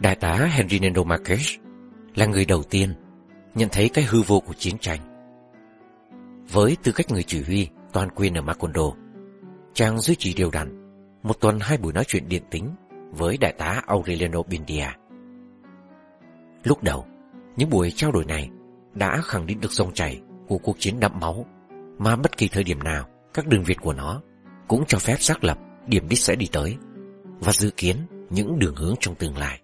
Đại tá Henry Nando Marques là người đầu tiên nhận thấy cái hư vô của chiến tranh. Với tư cách người chỉ huy toàn quyền ở Macondo, chàng duy trì đều đặn một tuần 2 buổi nói chuyện điện tính với đại tá Aureliano Buendia. Lúc đầu, những buổi trao đổi này đã khẳng định được dòng chảy của cuộc chiến đẫm máu mà bất kỳ thời điểm nào các đường viền của nó cũng cho phép xác lập điểm đích sẽ đi tới và dự kiến những đường hướng trong tương lai.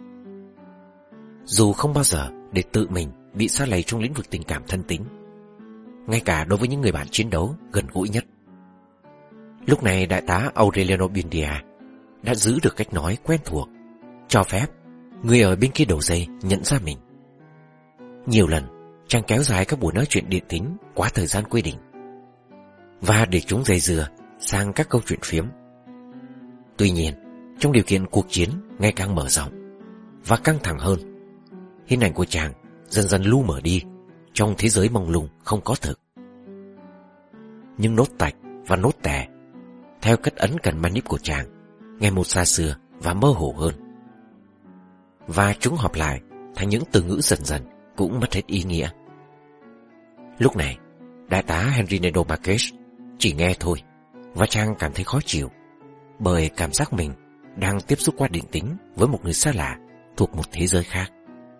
Dù không bao giờ để tự mình bị sa lầy trong lĩnh vực tình cảm thân tín, ngay cả đối với những người bạn chiến đấu gần gũi nhất. Lúc này đại tá Aureliano Buendia đã giữ được cách nói quen thuộc, cho phép người ở bên kia đầu dây nhận ra mình. Nhiều lần chàng kéo dài các buổi nói chuyện điện tính quá thời gian quy định và để chúng dây dưa sang các câu chuyện phiếm. Tuy nhiên, trong điều kiện cuộc chiến ngày càng mở rộng và căng thẳng hơn, hình ảnh của chàng dần dần lu mờ đi trong thế giới mông lung không có thực. Nhưng nốt tạch và nốt tè theo cách ấn cần manip của chàng ngày một xa xưa và mơ hồ hơn, và chúng hợp lại thành những từ ngữ dần dần cũng mất hết ý nghĩa. Lúc này đại tá Henry Nando Marques chỉ nghe thôi, và chàng cảm thấy khó chịu bởi cảm giác mình đang tiếp xúc qua điện tính với một người xa lạ thuộc một thế giới khác.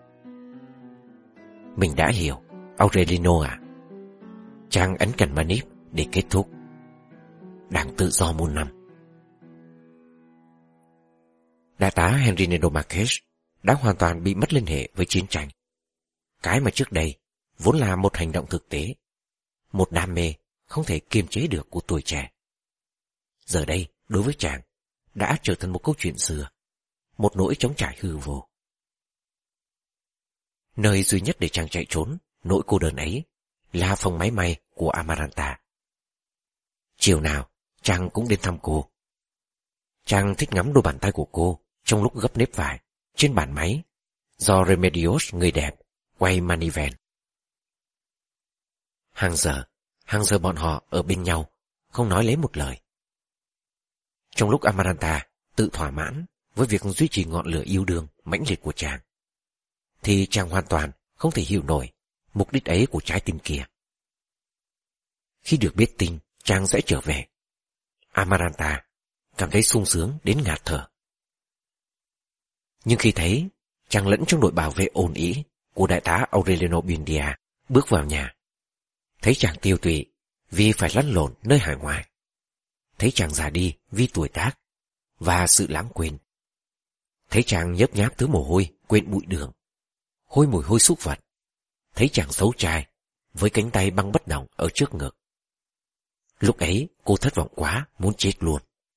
Mình đã hiểu, Aureliano ạ. Chàng ấn cần manip để kết thúc. Đảng tự do muôn năm. Đại tá Henry Nando Marques đã hoàn toàn bị mất liên hệ với chiến tranh. Cái mà trước đây vốn là một hành động thực tế, một đam mê không thể kiềm chế được của tuổi trẻ, giờ đây đối với chàng đã trở thành một câu chuyện xưa, một nỗi trống trải hư vô. Nơi duy nhất để chàng chạy trốn nỗi cô đơn ấy là phòng máy may của Amaranta. Chiều nào chàng cũng đến thăm cô. Chàng thích ngắm đôi bàn tay của cô trong lúc gấp nếp vải trên bàn máy do Remedios người đẹp quay maniven. Hàng giờ bọn họ ở bên nhau, không nói lấy một lời. Trong lúc Amaranta tự thỏa mãn với việc duy trì ngọn lửa yêu đương mãnh liệt của chàng, thì chàng hoàn toàn không thể hiểu nổi mục đích ấy của trái tim kia. Khi được biết tin chàng sẽ trở về, Amaranta cảm thấy sung sướng đến ngạt thở. Nhưng khi thấy chàng lẫn trong đội bảo vệ ồn ĩ của đại tá Aureliano Buendia bước vào nhà, thấy chàng tiêu tụy vì phải lăn lộn nơi hải ngoại, thấy chàng già đi vì tuổi tác và sự lãng quên, thấy chàng nhớp nháp thứ mồ hôi quên bụi đường, hôi mùi hôi súc vật, thấy chàng xấu trai với cánh tay băng bất động ở trước ngực. Lúc ấy cô thất vọng quá muốn chết luôn.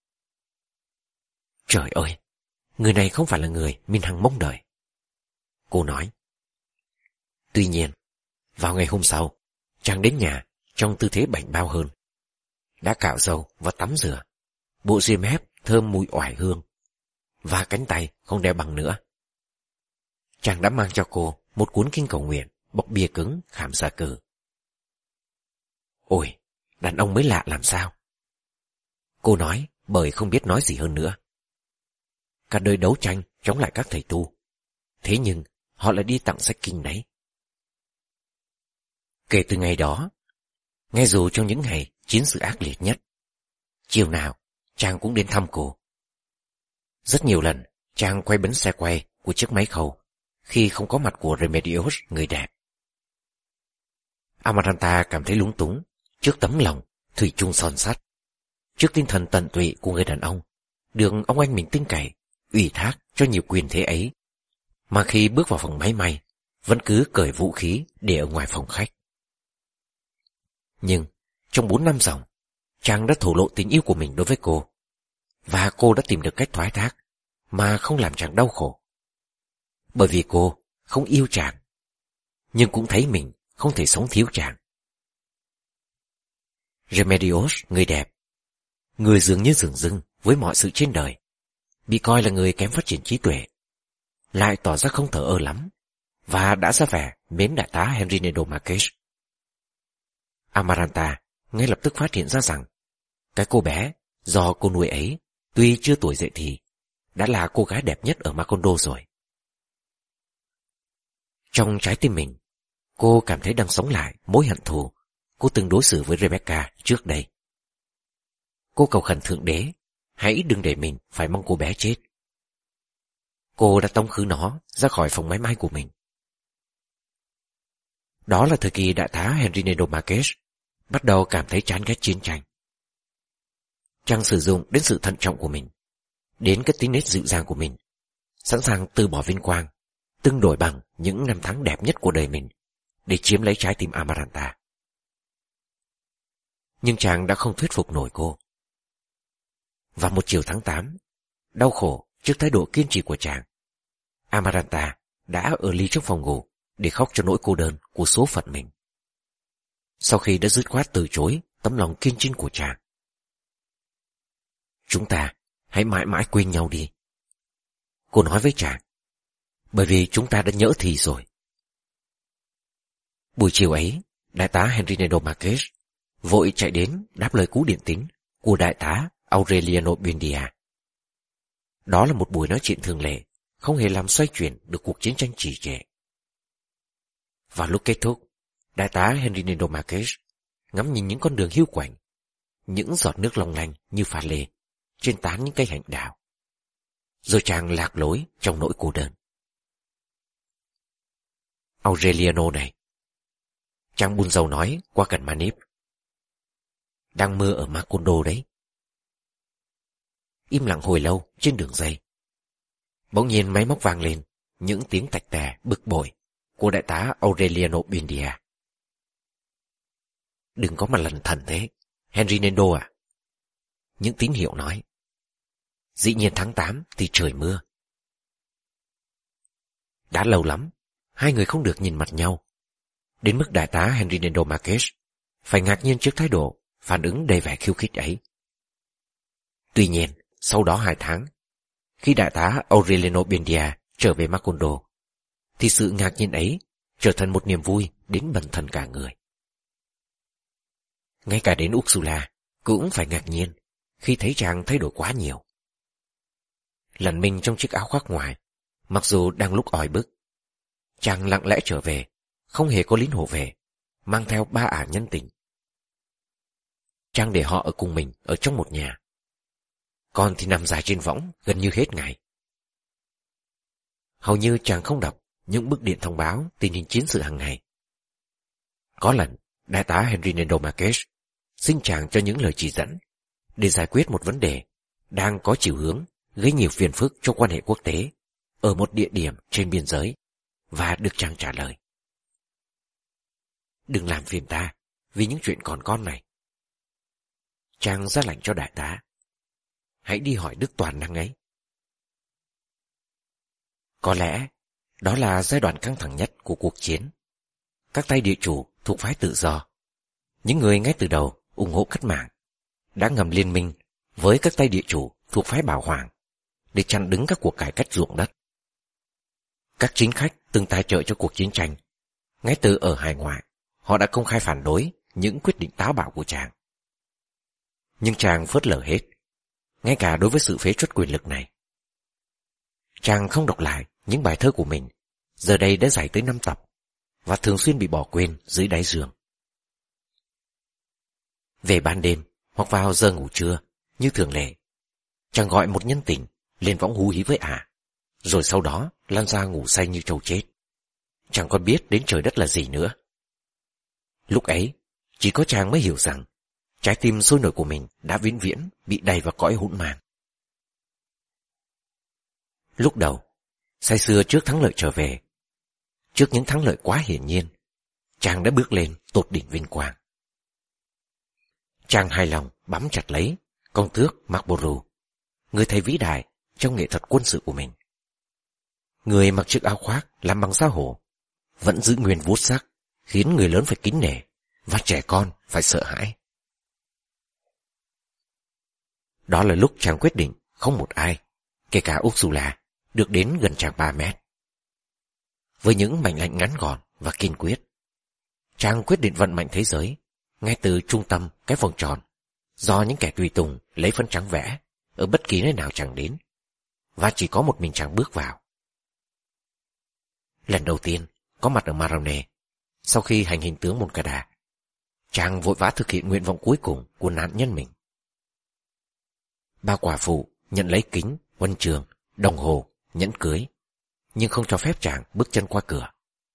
Trời ơi, người này không phải là người mình hằng mong đợi, cô nói. Tuy nhiên, vào ngày hôm sau, chàng đến nhà trong tư thế bảnh bao hơn, đã cạo râu và tắm rửa, bộ xiêm mép thơm mùi oải hương, và cánh tay không đeo bằng nữa. Chàng đã mang cho cô một cuốn kinh cầu nguyện bọc bìa cứng khảm xà cừ. Ôi, đàn ông mới lạ làm sao, cô nói bởi không biết nói gì hơn nữa. Cả đời đấu tranh chống lại các thầy tu, thế nhưng họ lại đi tặng sách kinh đấy. Kể từ ngày đó, ngay dù trong những ngày chiến sự ác liệt nhất, chiều nào chàng cũng đến thăm cô. Rất nhiều lần chàng quay bánh xe quay của chiếc máy khâu khi không có mặt của Remedios người đẹp. Amaranta cảm thấy lúng túng trước tấm lòng thủy chung son sắt, trước tinh thần tận tụy của người đàn ông được ông anh mình tin cậy ủy thác cho nhiều quyền thế ấy, mà khi bước vào phòng máy may vẫn cứ cởi vũ khí để ở ngoài phòng khách. Nhưng trong 4 năm dòng, chàng đã thổ lộ tình yêu của mình đối với cô, và cô đã tìm được cách thoái thác mà không làm chàng đau khổ. Bởi vì cô không yêu chàng, nhưng cũng thấy mình không thể sống thiếu chàng. Remedios người đẹp, người dường như dửng dưng với mọi sự trên đời, bị coi là người kém phát triển trí tuệ, lại tỏ ra không thờ ơ lắm, và đã ra vẻ mến đại tá Henry Nando Marques. Amaranta ngay lập tức phát hiện ra rằng cái cô bé do cô nuôi ấy tuy chưa tuổi dậy thì đã là cô gái đẹp nhất ở Macondo rồi. Trong trái tim mình, cô cảm thấy đang sống lại mối hận thù cô từng đối xử với Rebecca trước đây. Cô cầu khẩn Thượng Đế, hãy đừng để mình phải mong cô bé chết. Cô đã tống khứ nó ra khỏi phòng máy may của mình. Đó là thời kỳ đại tá Henry Nando Marquez bắt đầu cảm thấy chán ghét chiến tranh. Chàng sử dụng đến sự thận trọng của mình, đến cái tính nết dịu dàng của mình, sẵn sàng từ bỏ vinh quang, tương đổi bằng những năm tháng đẹp nhất của đời mình để chiếm lấy trái tim Amaranta. Nhưng chàng đã không thuyết phục nổi cô. Vào một chiều tháng 8, đau khổ trước thái độ kiên trì của chàng, Amaranta đã ở ly trong phòng ngủ để khóc cho nỗi cô đơn của số phận mình. Sau khi đã dứt khoát từ chối tấm lòng kiên trinh của chàng. Chúng ta hãy mãi mãi quên nhau đi, cô nói với chàng, bởi vì chúng ta đã nhỡ thì rồi. Buổi chiều ấy, đại tá Henry Nando Marquez vội chạy đến đáp lời cú điện tín của đại tá Aureliano Buendia. Đó là một buổi nói chuyện thường lệ, không hề làm xoay chuyển được cuộc chiến tranh trì trệ. Vào lúc kết thúc, đại tá Henry Nando Marquez ngắm nhìn những con đường hiu quạnh, những giọt nước long lanh như pha lê trên tán những cây hạnh đào. Rồi chàng lạc lối trong nỗi cô đơn. Aureliano này, chàng buồn rầu nói qua cần Manip, đang mưa ở Macondo đấy. Im lặng hồi lâu trên đường dây. Bỗng nhiên máy móc vang lên những tiếng tạch tè bực bội của đại tá Aureliano Buendia. Đừng có mà lẩn thẩn thế, Henry Nando à. Những tín hiệu nói. Dĩ nhiên tháng 8 thì trời mưa. Đã lâu lắm, hai người không được nhìn mặt nhau, đến mức đại tá Henry Nando Marquez phải ngạc nhiên trước thái độ phản ứng đầy vẻ khiêu khích ấy. Tuy nhiên, sau đó 2 tháng, khi đại tá Aureliano Buendia trở về Macondo, thì sự ngạc nhiên ấy trở thành một niềm vui đến bần thần cả người. Ngay cả đến Ursula cũng phải ngạc nhiên khi thấy chàng thay đổi quá nhiều. Lẩn mình trong chiếc áo khoác ngoài, mặc dù đang lúc oi bức, chàng lặng lẽ trở về, không hề có lính hộ vệ, mang theo 3 ả nhân tình. Chàng để họ ở cùng mình ở trong một nhà, còn thì nằm dài trên võng gần như hết ngày. Hầu như chàng không đọc những bức điện thông báo tình hình chiến sự hàng ngày. Có lần, đại tá Henry Nando Marquez xin chàng cho những lời chỉ dẫn để giải quyết một vấn đề đang có chiều hướng gây nhiều phiền phức cho quan hệ quốc tế ở một địa điểm trên biên giới, và được chàng trả lời. Đừng làm phiền ta vì những chuyện còn con này. Chàng ra lệnh cho đại tá. Hãy đi hỏi Đức Toàn năng ấy. Có lẽ đó là giai đoạn căng thẳng nhất của cuộc chiến. Các tay địa chủ thuộc phái tự do, những người ngay từ đầu ủng hộ cách mạng, đã ngầm liên minh với các tay địa chủ thuộc phái Bảo Hoàng để chặn đứng các cuộc cải cách ruộng đất. Các chính khách từng tài trợ cho cuộc chiến tranh, ngay từ ở hải ngoại, họ đã công khai phản đối những quyết định táo bạo của chàng. Nhưng chàng phớt lờ hết, ngay cả đối với sự phế truất quyền lực này. Chàng không đọc lại những bài thơ của mình, giờ đây đã dày tới 5 tập, và thường xuyên bị bỏ quên dưới đáy giường. Về ban đêm, hoặc vào giờ ngủ trưa, như thường lệ, chàng gọi một nhân tình lên võng hú hí với ả, rồi sau đó lăn ra ngủ say như trâu chết. Chẳng còn biết đến trời đất là gì nữa. Lúc ấy, chỉ có chàng mới hiểu rằng trái tim sôi nổi của mình đã vĩnh viễn bị đầy vào cõi hỗn mang. Lúc đầu, say sưa trước thắng lợi trở về, trước những thắng lợi quá hiển nhiên, chàng đã bước lên tột đỉnh vinh quang. Chàng hài lòng bám chặt lấy công tước Marlborough, người thầy vĩ đại trong nghệ thuật quân sự của mình. Người mặc chiếc áo khoác làm bằng da hổ, vẫn giữ nguyên vuốt sắc, khiến người lớn phải kính nể và trẻ con phải sợ hãi. Đó là lúc chàng quyết định không một ai, kể cả Ursula, được đến gần chàng 3 mét. Với những mệnh lệnh ngắn gọn và kiên quyết, chàng quyết định vận mệnh thế giới ngay từ trung tâm cái vòng tròn do những kẻ tùy tùng lấy phấn trắng vẽ ở bất kỳ nơi nào chàng đến, và chỉ có một mình chàng bước vào. Lần đầu tiên, có mặt ở Marone. Sau khi hành hình tướng Moncada, chàng vội vã thực hiện nguyện vọng cuối cùng của nạn nhân mình. Ba quả phụ nhận lấy kính, huân trường, đồng hồ, nhẫn cưới, nhưng không cho phép chàng bước chân qua cửa.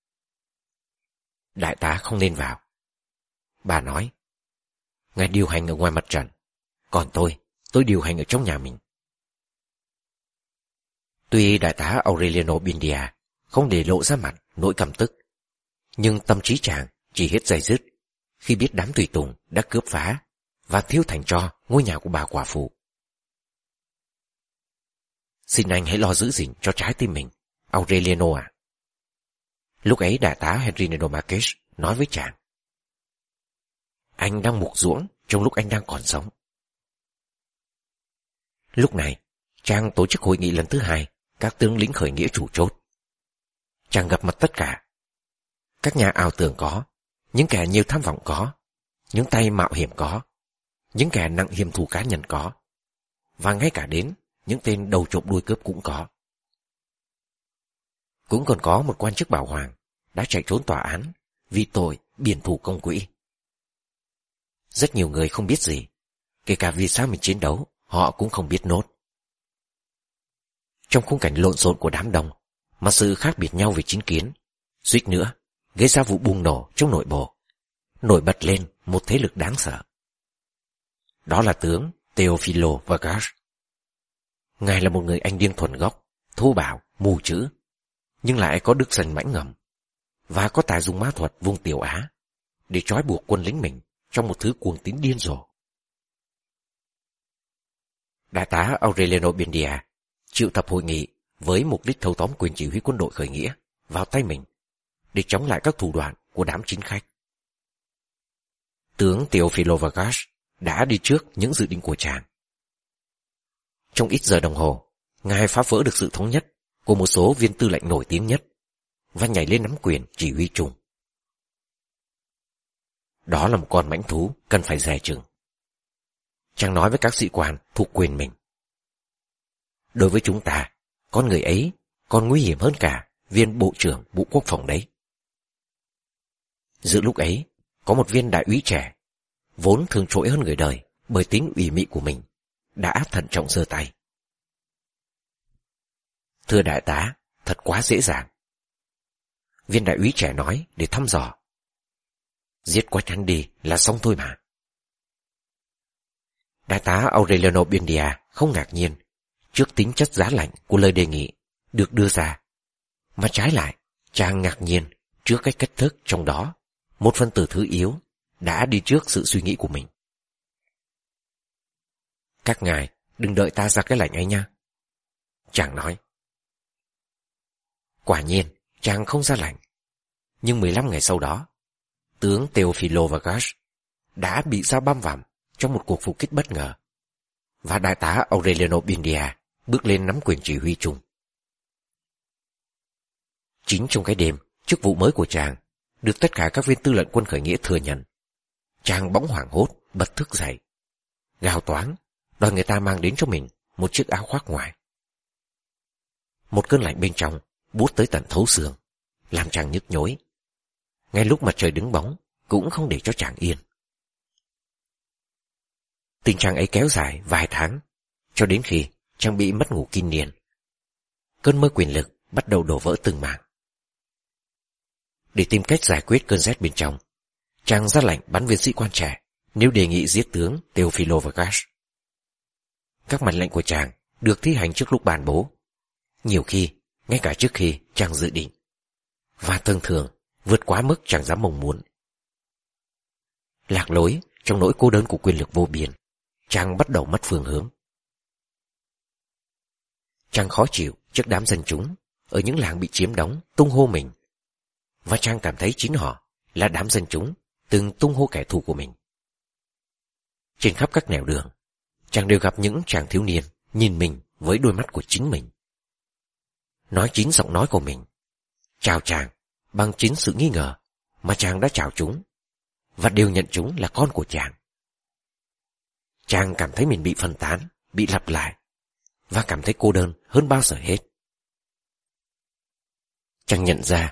Đại tá không nên vào. Bà nói, ngài điều hành ở ngoài mặt trận, còn tôi điều hành ở trong nhà mình. Tuy đại tá Aureliano Buendia không để lộ ra mặt nỗi căm tức, nhưng tâm trí chàng chỉ hết day dứt khi biết đám tùy tùng đã cướp phá và thiêu thành tro ngôi nhà của bà quả phụ. Xin anh hãy lo giữ gìn cho trái tim mình, Aureliano ạ. Lúc ấy đại tá Henrique Marques nói với chàng, anh đang mục ruỗng trong lúc anh đang còn sống. Lúc này, chàng tổ chức hội nghị lần thứ 2 các tướng lĩnh khởi nghĩa chủ chốt. Chàng gặp mặt tất cả. Các nhà ảo tưởng có, những kẻ nhiều tham vọng có, những tay mạo hiểm có, những kẻ nặng hiểm thù cá nhân có, và ngay cả đến những tên đầu trộm đuôi cướp cũng có. Cũng còn có một quan chức bảo hoàng đã chạy trốn tòa án vì tội biển thủ công quỹ. Rất nhiều người không biết gì, kể cả vì sao mình chiến đấu, họ cũng không biết nốt. Trong khung cảnh lộn xộn của đám đông, mà sự khác biệt nhau về chính kiến, suýt nữa gây ra vụ bùng nổ trong nội bộ, nổi bật lên một thế lực đáng sợ. Đó là tướng Teofilo Vargas. Ngài là một người Anh điên thuần gốc, thô bạo, mù chữ, nhưng lại có đức sành mãnh ngầm, và có tài dùng ma thuật vùng Tiểu Á để trói buộc quân lính mình trong một thứ cuồng tín điên rồ. Đại tá Aureliano Buendia triệu tập hội nghị với mục đích thâu tóm quyền chỉ huy quân đội khởi nghĩa vào tay mình để chống lại các thủ đoạn của đám chính khách. Tướng Teofilo Vargas đã đi trước những dự định của chàng. Trong ít giờ đồng hồ, ngài phá vỡ được sự thống nhất của một số viên tư lệnh nổi tiếng nhất và nhảy lên nắm quyền chỉ huy chung. Đó là một con mãnh thú cần phải dè chừng. Chàng nói với các sĩ quan thuộc quyền mình, đối với chúng ta, con người ấy còn nguy hiểm hơn cả viên bộ trưởng Bộ Quốc phòng đấy. Giữa lúc ấy, có một viên đại úy trẻ, vốn thường trội hơn người đời bởi tính ủy mị của mình, đã thận trọng giơ tay. Thưa đại tá, thật quá dễ dàng. Viên đại úy trẻ nói để thăm dò. Giết quách hắn đi là xong thôi mà. Đại tá Aureliano Buendia không ngạc nhiên trước tính chất giá lạnh của lời đề nghị được đưa ra, mà trái lại, chàng ngạc nhiên trước cái cách thức trong đó một phân tử thứ yếu đã đi trước sự suy nghĩ của mình. Các ngài đừng đợi ta ra cái lệnh ấy nha, chàng nói. Quả nhiên, chàng không ra lệnh, nhưng 15 ngày sau đó, tướng Teofilo Vargas đã bị sao băm vằm trong một cuộc phục kích bất ngờ, và đại tá Aureliano Buendia bước lên nắm quyền chỉ huy chung. Chính trong cái đêm, chức vụ mới của chàng được tất cả các viên tư lệnh quân khởi nghĩa thừa nhận, chàng bỗng hoảng hốt bật thức dậy, gào toáng đòi người ta mang đến cho mình một chiếc áo khoác ngoài. Một cơn lạnh bên trong buốt tới tận thấu xương, làm chàng nhức nhối. Ngay lúc mặt trời đứng bóng cũng không để cho chàng yên. Tình trạng ấy kéo dài vài tháng, cho đến khi chàng bị mất ngủ kinh niên. Cơn mơ quyền lực bắt đầu đổ vỡ từng mảng. Để tìm cách giải quyết cơn rét bên trong, chàng ra lệnh bắn viên sĩ quan trẻ nếu đề nghị giết tướng Teofilo Vargas. Các mệnh lệnh của chàng được thi hành trước lúc ban bố, nhiều khi ngay cả trước khi chàng dự định, và thường vượt quá mức chàng dám mong muốn. Lạc lối trong nỗi cô đơn của quyền lực vô biên, chàng bắt đầu mất phương hướng. Chàng khó chịu trước đám dân chúng ở những làng bị chiếm đóng tung hô mình, và chàng cảm thấy chính họ là đám dân chúng từng tung hô kẻ thù của mình. Trên khắp các nẻo đường, chàng đều gặp những chàng thiếu niên nhìn mình với đôi mắt của chính mình, nói chính giọng nói của mình, chào chàng bằng chính sự nghi ngờ mà chàng đã chào chúng, và đều nhận chúng là con của chàng. Chàng cảm thấy mình bị phân tán, bị lặp lại, và cảm thấy cô đơn hơn bao giờ hết. Chàng nhận ra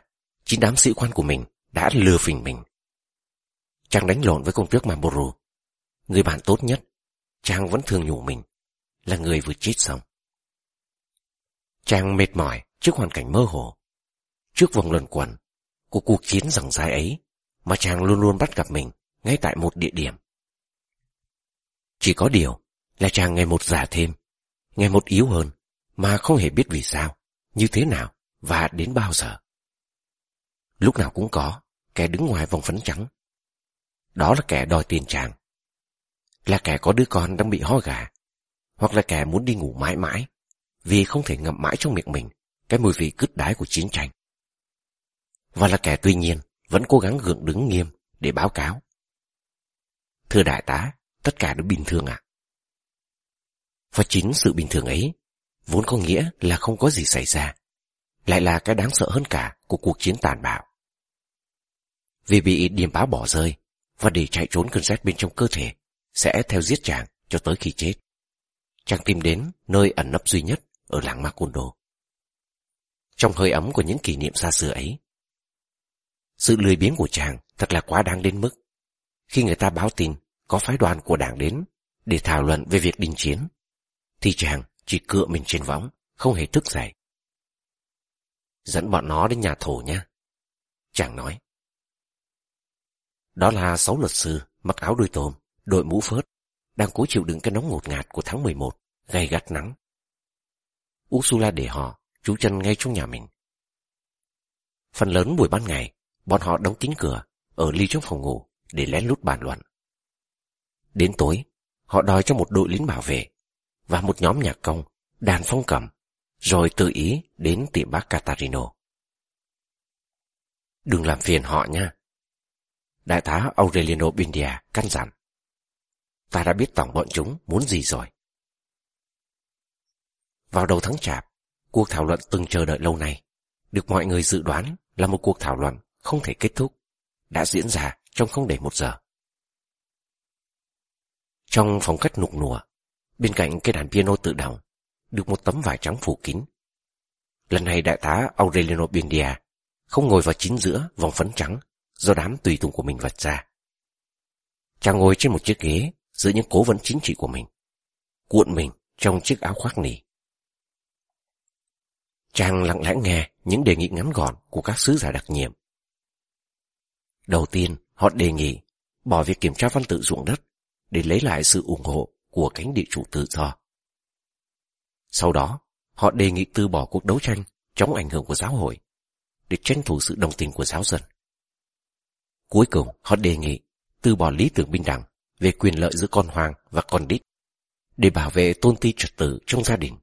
chính đám sĩ quan của mình đã lừa phỉnh mình. Chàng đánh lộn với công tước Marlborough, người bạn tốt nhất. Chàng vẫn thường nhủ mình là người vừa chết xong. Chàng mệt mỏi trước hoàn cảnh mơ hồ, trước vòng luẩn quẩn của cuộc chiến giằng dài ấy mà chàng luôn luôn bắt gặp mình ngay tại một địa điểm. Chỉ có điều là chàng ngày một già thêm, ngày một yếu hơn, mà không hề biết vì sao, như thế nào và đến bao giờ. Lúc nào cũng có kẻ đứng ngoài vòng phấn trắng. Đó là kẻ đòi tiền chàng, là kẻ có đứa con đang bị ho gà, hoặc là kẻ muốn đi ngủ mãi mãi vì không thể ngậm mãi trong miệng mình cái mùi vị cứt đái của chiến tranh. Và là kẻ tuy nhiên vẫn cố gắng gượng đứng nghiêm để báo cáo: thưa đại tá, tất cả đều bình thường ạ. Và chính sự bình thường ấy, vốn có nghĩa là không có gì xảy ra, lại là cái đáng sợ hơn cả của cuộc chiến tàn bạo. Vì bị điềm báo bỏ rơi và để chạy trốn cơn rét bên trong cơ thể sẽ theo giết chàng cho tới khi chết, chàng tìm đến nơi ẩn nấp duy nhất ở làng Macondo. Trong hơi ấm của những kỷ niệm xa xưa ấy, sự lười biếng của chàng thật là quá đáng đến mức khi người ta báo tin có phái đoàn của đảng đến để thảo luận về việc đình chiến, thì chàng chỉ cựa mình trên võng, không hề thức dậy. Dẫn bọn nó đến nhà thổ nha, chàng nói. Đó là 6 luật sư mặc áo đuôi tôm, đội mũ phớt, đang cố chịu đựng cái nóng ngột ngạt của tháng 11, gay gắt nắng. Ursula để họ trú chân ngay trong nhà mình. Phần lớn buổi ban ngày, bọn họ đóng kín cửa ở ly trong phòng ngủ để lén lút bàn luận. Đến tối, họ đòi cho một đội lính bảo vệ và một nhóm nhạc công, đàn phong cầm, rồi tự ý đến tiệm bác Catarino. Đừng làm phiền họ nha, đại tá Aureliano Buendia căn dặn. Ta đã biết tổng bọn chúng muốn gì rồi. Vào đầu tháng Chạp, cuộc thảo luận từng chờ đợi lâu nay, được mọi người dự đoán là một cuộc thảo luận không thể kết thúc, đã diễn ra trong không đầy 1 giờ. Trong phòng khách nục nùa, bên cạnh cái đàn piano tự động, được một tấm vải trắng phủ kín. Lần này đại tá Aureliano Buendia không ngồi vào chính giữa vòng phấn trắng do đám tùy tùng của mình vạch ra. Chàng ngồi trên một chiếc ghế giữa những cố vấn chính trị của mình, cuộn mình trong chiếc áo khoác nỉ. Chàng lặng lẽ nghe những đề nghị ngắn gọn của các sứ giả đặc nhiệm. Đầu tiên, họ đề nghị bỏ việc kiểm tra văn tự ruộng đất để lấy lại sự ủng hộ của cánh địa chủ tự do. Sau đó, họ đề nghị từ bỏ cuộc đấu tranh chống ảnh hưởng của giáo hội để tranh thủ sự đồng tình của giáo dân. Cuối cùng, họ đề nghị từ bỏ lý tưởng bình đẳng về quyền lợi giữa con hoang và con đít để bảo vệ tôn ti trật tự trong gia đình.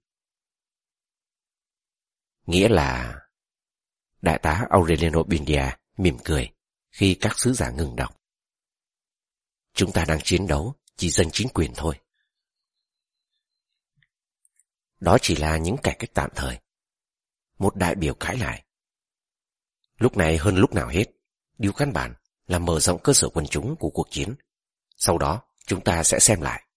Nghĩa là... Đại tá Aureliano Buendia mỉm cười khi các sứ giả ngừng đọc. Chúng ta đang chiến đấu chỉ giành chính quyền thôi. Đó chỉ là những cải cách tạm thời. Một đại biểu cãi lại. Lúc này hơn lúc nào hết, điều căn bản là mở rộng cơ sở quần chúng của cuộc chiến. Sau đó, chúng ta sẽ xem lại.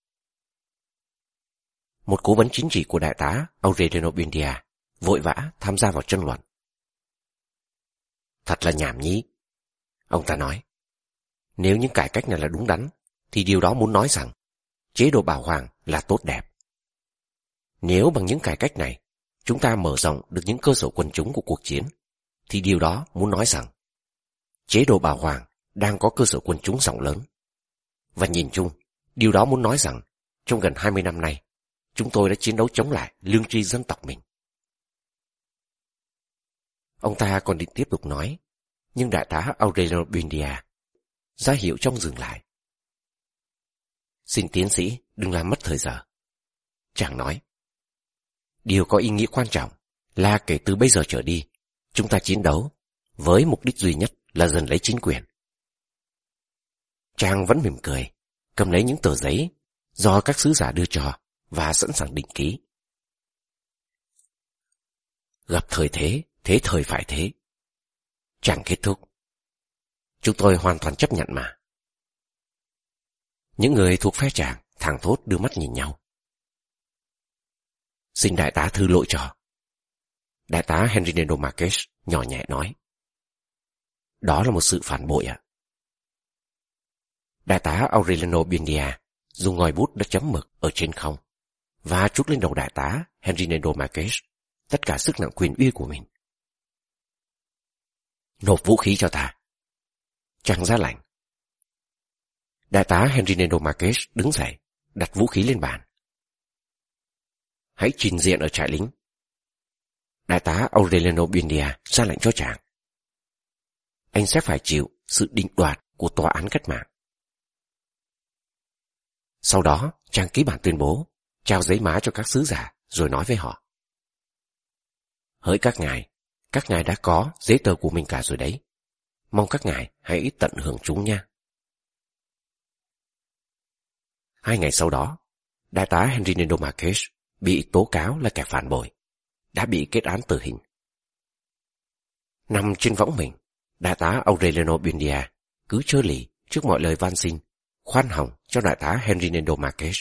Một cố vấn chính trị của đại tá Aureliano Buendia vội vã tham gia vào tranh luận. Thật là nhảm nhí, ông ta nói. Nếu những cải cách này là đúng đắn, thì điều đó muốn nói rằng chế độ bảo hoàng là tốt đẹp. Nếu bằng những cải cách này, chúng ta mở rộng được những cơ sở quần chúng của cuộc chiến, thì điều đó muốn nói rằng chế độ bảo hoàng đang có cơ sở quần chúng rộng lớn. Và nhìn chung, điều đó muốn nói rằng trong gần 20 năm nay, chúng tôi đã chiến đấu chống lại lương tri dân tộc mình. Ông ta còn định tiếp tục nói, nhưng đại tá Aureliano Buendia ra hiệu trong dừng lại. Xin tiến sĩ đừng làm mất thời giờ. Chàng nói, điều có ý nghĩa quan trọng là kể từ bây giờ trở đi, chúng ta chiến đấu với mục đích duy nhất là giành lấy chính quyền. Chàng vẫn mỉm cười, cầm lấy những tờ giấy do các sứ giả đưa cho và sẵn sàng định ký. Gặp thời thế, thế thời phải thế. Chàng kết thúc. Chúng tôi hoàn toàn chấp nhận mà. Những người thuộc phe chàng thảng thốt đưa mắt nhìn nhau. Xin đại tá thứ lỗi cho. Đại tá Henry Nendo Marquez nhỏ nhẹ nói. Đó là một sự phản bội ạ. Đại tá Aureliano Buendia dùng ngòi bút đã chấm mực ở trên không và trút lên đầu đại tá Henrinedo Marques tất cả sức nặng quyền uy của mình. Nộp vũ khí cho ta. Chàng ra lệnh. Đại tá Henrinedo Marques đứng dậy, đặt vũ khí lên bàn. Hãy trình diện ở trại lính. Đại tá Aureliano Buendia ra lệnh cho chàng. Anh sẽ phải chịu sự định đoạt của tòa án cách mạng. Sau đó, chàng ký bản tuyên bố, trao giấy má cho các sứ giả, rồi nói với họ. Hỡi các ngài đã có giấy tờ của mình cả rồi đấy. Mong các ngài hãy tận hưởng chúng nha. 2 ngày sau đó, đại tá Henrinedo Marques bị tố cáo là kẻ phản bội, đã bị kết án tử hình. Nằm trên võng mình, đại tá Aureliano Buendia cứ trơ lì trước mọi lời van xin, khoan hồng cho đại tá Henrinedo Marques.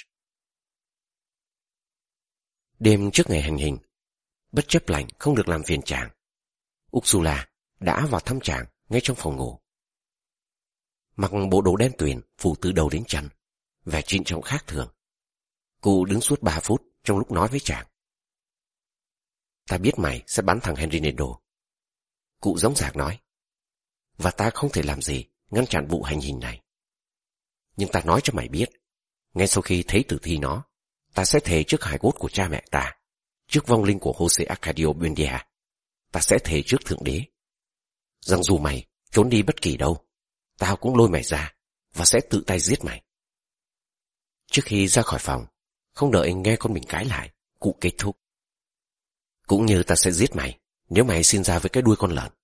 Đêm trước ngày hành hình, bất chấp lệnh không được làm phiền chàng, Ursula đã vào thăm chàng ngay trong phòng ngủ. Mặc bộ đồ đen tuyền phủ từ đầu đến chân, vẻ trịnh trọng khác thường. Cô đứng suốt 3 phút trong lúc nói với chàng. Ta biết mày sẽ bắn thằng Henrinedo. Cụ dõng dạc nói. Và ta không thể làm gì ngăn chặn vụ hành hình này. Nhưng ta nói cho mày biết, ngay sau khi thấy tử thi nó, ta sẽ thề trước hài cốt của cha mẹ ta, trước vong linh của Jose Arcadio Buendia, ta sẽ thề trước Thượng Đế, rằng dù mày trốn đi bất kỳ đâu, tao cũng lôi mày ra và sẽ tự tay giết mày. Trước khi ra khỏi phòng, không đợi nghe con mình cãi lại, cụ kết thúc. Cũng như ta sẽ giết mày nếu mày xin ra với cái đuôi con lợn.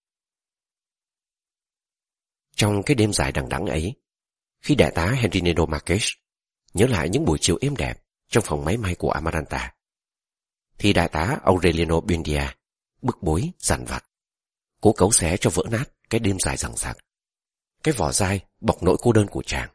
Trong cái đêm dài đằng đẵng ấy, khi đại tá Henrinedo Marques nhớ lại những buổi chiều êm đẹp trong phòng máy may của Amaranta, thì đại tá Aureliano Buendia bức bối dằn vặt, cố cấu xé cho vỡ nát cái đêm dài dằng dặc, cái vỏ dai bọc nỗi cô đơn của chàng.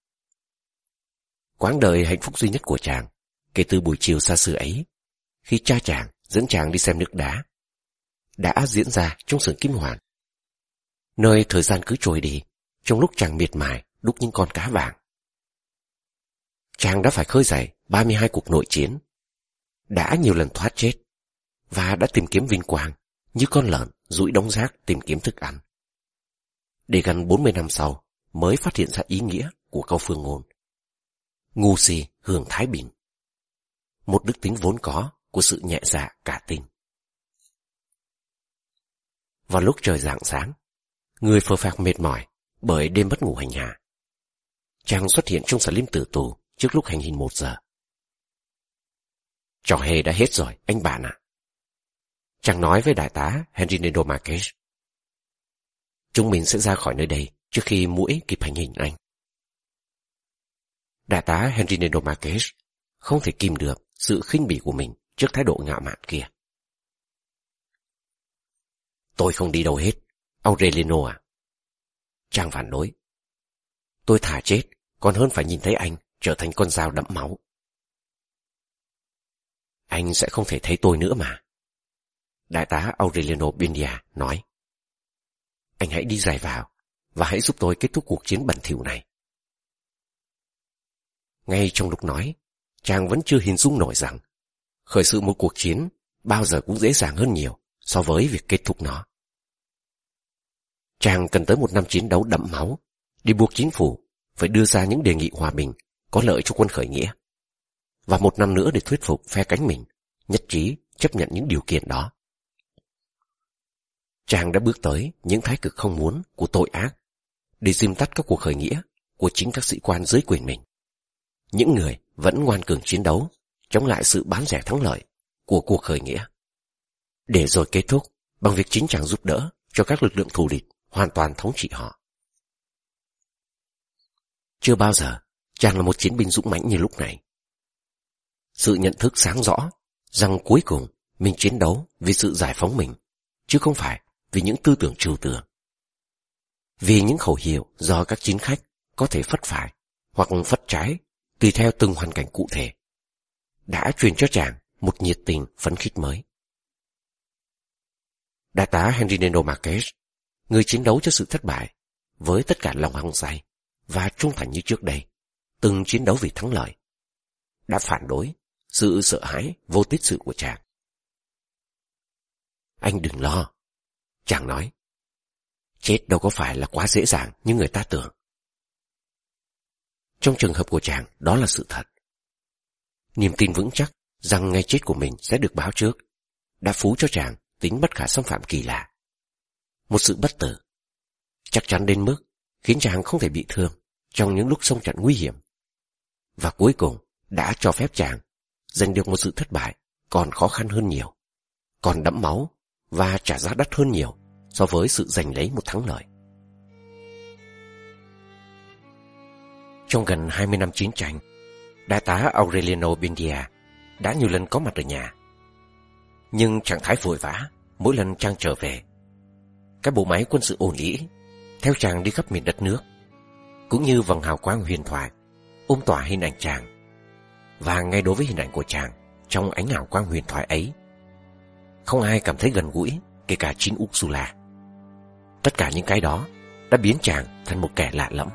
Quãng đời hạnh phúc duy nhất của chàng kể từ buổi chiều xa xưa ấy, khi cha chàng dẫn chàng đi xem nước đá, đã diễn ra trong xưởng kim hoàn, nơi thời gian cứ trôi đi trong lúc chàng miệt mài đúc những con cá vàng. Chàng đã phải khơi dậy 32 cuộc nội chiến, đã nhiều lần thoát chết và đã tìm kiếm vinh quang như con lợn dũi đống rác tìm kiếm thức ăn, để gần 40 năm sau mới phát hiện ra ý nghĩa của câu phương ngôn ngu si hưởng thái bình, một đức tính vốn có của sự nhẹ dạ cả tin. Vào lúc trời rạng sáng, người phờ phạc mệt mỏi bởi đêm mất ngủ hành hạ, chàng xuất hiện trong xà lim tử tù trước lúc hành hình 1 giờ. Trò hề đã hết rồi, anh bạn ạ. Chàng nói với đại tá Henrinedo Marques. Chúng mình sẽ ra khỏi nơi đây trước khi muỗi kịp hành hình anh. Đại tá Henrinedo Marques không thể kìm được sự khinh bỉ của mình trước thái độ ngạo mạn kia. Tôi không đi đâu hết, Aureliano à. Chàng phản đối. Tôi thà chết còn hơn phải nhìn thấy anh trở thành con dao đẫm máu. Anh sẽ không thể thấy tôi nữa mà. Đại tá Aureliano Buendia nói. Anh hãy đi dài vào và hãy giúp tôi kết thúc cuộc chiến bẩn thỉu này. Ngay trong lúc nói, chàng vẫn chưa hình dung nổi rằng khởi sự một cuộc chiến bao giờ cũng dễ dàng hơn nhiều so với việc kết thúc nó. Chàng cần tới 1 năm chiến đấu đẫm máu để buộc chính phủ phải đưa ra những đề nghị hòa bình có lợi cho quân khởi nghĩa, và 1 năm nữa để thuyết phục phe cánh mình nhất trí chấp nhận những điều kiện đó. Chàng đã bước tới những thái cực không muốn của tội ác để dìm tắt các cuộc khởi nghĩa của chính các sĩ quan dưới quyền mình, những người vẫn ngoan cường chiến đấu chống lại sự bán rẻ thắng lợi của cuộc khởi nghĩa, để rồi kết thúc bằng việc chính chàng giúp đỡ cho các lực lượng thù địch hoàn toàn thống trị họ. Chưa bao giờ chàng là một chiến binh dũng mãnh như lúc này. Sự nhận thức sáng rõ rằng cuối cùng mình chiến đấu vì sự giải phóng mình, chứ không phải vì những tư tưởng trừu tượng, vì những khẩu hiệu do các chính khách có thể phất phải hoặc phất trái tùy theo từng hoàn cảnh cụ thể, đã truyền cho chàng một nhiệt tình phấn khích mới. Đại tá Henrinedo Marques người chiến đấu cho sự thất bại, với tất cả lòng hăng say và trung thành như trước đây, từng chiến đấu vì thắng lợi, đã phản đối sự sợ hãi vô tích sự của chàng. Anh đừng lo, chàng nói. Chết đâu có phải là quá dễ dàng như người ta tưởng. Trong trường hợp của chàng, đó là sự thật. Niềm tin vững chắc rằng ngày chết của mình sẽ được báo trước đã phú cho chàng tính bất khả xâm phạm kỳ lạ. Một sự bất tử, chắc chắn đến mức khiến chàng không thể bị thương trong những lúc xông trận nguy hiểm. Và cuối cùng đã cho phép chàng giành được một sự thất bại còn khó khăn hơn nhiều, còn đẫm máu và trả giá đắt hơn nhiều so với sự giành lấy một thắng lợi. Trong gần 20 năm chiến tranh, đại tá Aureliano Buendia đã nhiều lần có mặt ở nhà. Nhưng trạng thái vội vã mỗi lần chàng trở về, các bộ máy quân sự ồn ỉ theo chàng đi khắp miền đất nước, cũng như vầng hào quang huyền thoại ôm tỏa hình ảnh chàng. Và ngay đối với hình ảnh của chàng trong ánh hào quang huyền thoại ấy, không ai cảm thấy gần gũi, kể cả chính Ursula. Tất cả những cái đó đã biến chàng thành một kẻ lạ lẫm.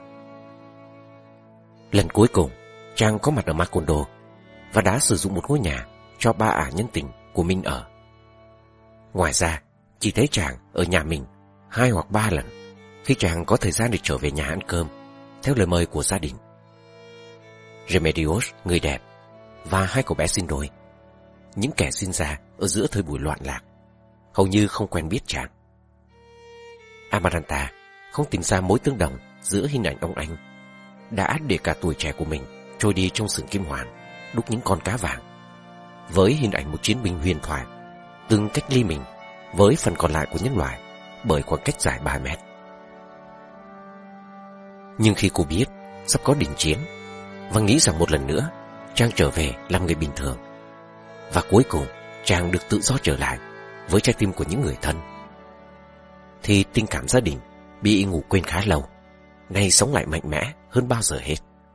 Lần cuối cùng, chàng có mặt ở Macondo và đã sử dụng một ngôi nhà cho 3 ả nhân tình của mình ở. Ngoài ra, chỉ thấy chàng ở nhà mình 2 hoặc 3 lần khi chàng có thời gian để trở về nhà ăn cơm theo lời mời của gia đình. Remedios, người đẹp, và 2 cậu bé sinh đôi, những kẻ sinh ra ở giữa thời buổi loạn lạc, hầu như không quen biết chàng. Amaranta không tìm ra mối tương đồng giữa hình ảnh ông anh đã để cả tuổi trẻ của mình trôi đi trong xưởng kim hoàn đúc những con cá vàng, với hình ảnh một chiến binh huyền thoại từng cách ly mình với phần còn lại của nhân loại bởi khoảng cách dài 3 mét. Nhưng khi cô biết sắp có đình chiến và nghĩ rằng một lần nữa chàng trở về làm người bình thường, và cuối cùng chàng được tự do trở lại với trái tim của những người thân, thì tình cảm gia đình bị ngủ quên khá lâu, nay sống lại mạnh mẽ hơn bao giờ hết.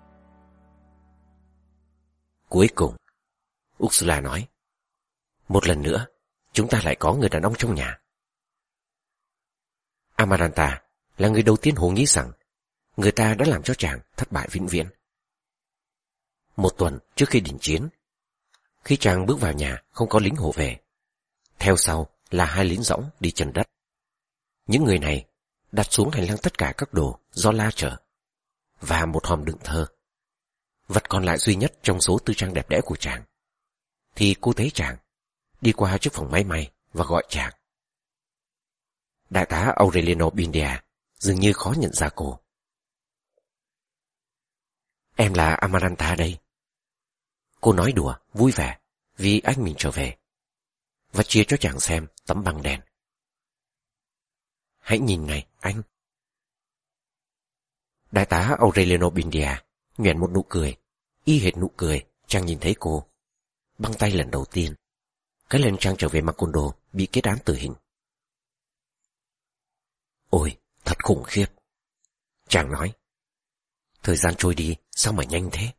Cuối cùng, Ursula nói, một lần nữa, chúng ta lại có người đàn ông trong nhà. Amaranta là người đầu tiên hồ nghĩ rằng người ta đã làm cho chàng thất bại vĩnh viễn. Một tuần trước khi đình chiến, khi chàng bước vào nhà không có lính hộ vệ, theo sau là 2 lính dõng đi chân đất. Những người này đặt xuống hành lang tất cả các đồ do La chở, và một hòm đựng thơ. Vật còn lại duy nhất trong số tư trang đẹp đẽ của chàng, thì cô thấy chàng đi qua trước phòng máy may và gọi chàng. Đại tá Aureliano Buendia dường như khó nhận ra cô. Em là Amaranta đây. Cô nói đùa, vui vẻ vì anh mình trở về, và chia cho chàng xem tấm băng đèn. Hãy nhìn này, anh. Đại tá Aureliano Buendia nhoẻn một nụ cười, y hệt nụ cười chàng nhìn thấy cô băng tay lần đầu tiên, cái lần chàng trở về Macondo bị kết án tử hình. Ôi, thật khủng khiếp, chàng nói. Thời gian trôi đi sao mà nhanh thế?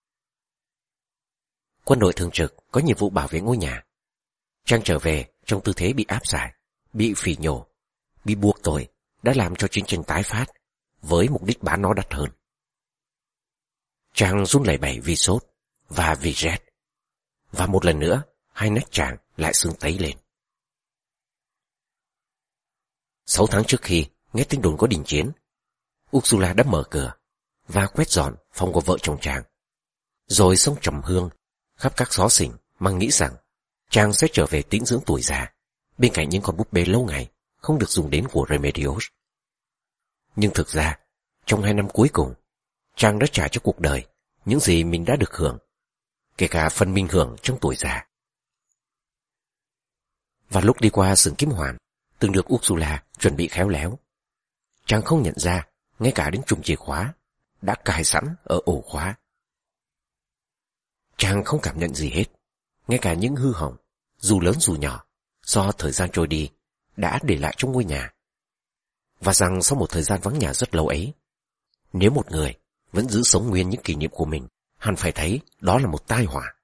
Quân đội thường trực có nhiệm vụ bảo vệ ngôi nhà. Chàng trở về trong tư thế bị áp giải, bị phỉ nhổ, bị buộc tội đã làm cho chiến tranh tái phát với mục đích bán nó đắt hơn. Chàng run lẩy bẩy vì sốt và vì rét, và một lần nữa 2 nách chàng lại sưng tấy lên. 6 tháng trước khi nghe tin đồn có đình chiến, Ursula đã mở cửa và quét dọn phòng của vợ chồng chàng, rồi xông trầm hương khắp các xó xỉnh mà nghĩ rằng chàng sẽ trở về tĩnh dưỡng tuổi già bên cạnh những con búp bê lâu ngày không được dùng đến của Remedios. Nhưng thực ra, trong 2 năm cuối cùng, chàng đã trả cho cuộc đời những gì mình đã được hưởng, kể cả phần mình hưởng trong tuổi già. Và lúc đi qua xưởng kim hoàn từng được Ursula chuẩn bị khéo léo, chàng không nhận ra ngay cả đến chùm chìa khóa đã cài sẵn ở ổ khóa. Chàng không cảm nhận gì hết, ngay cả những hư hỏng, dù lớn dù nhỏ, do thời gian trôi đi đã để lại trong ngôi nhà. Và rằng sau một thời gian vắng nhà rất lâu ấy, nếu một người vẫn giữ sống nguyên những kỷ niệm của mình, hẳn phải thấy đó là một tai họa.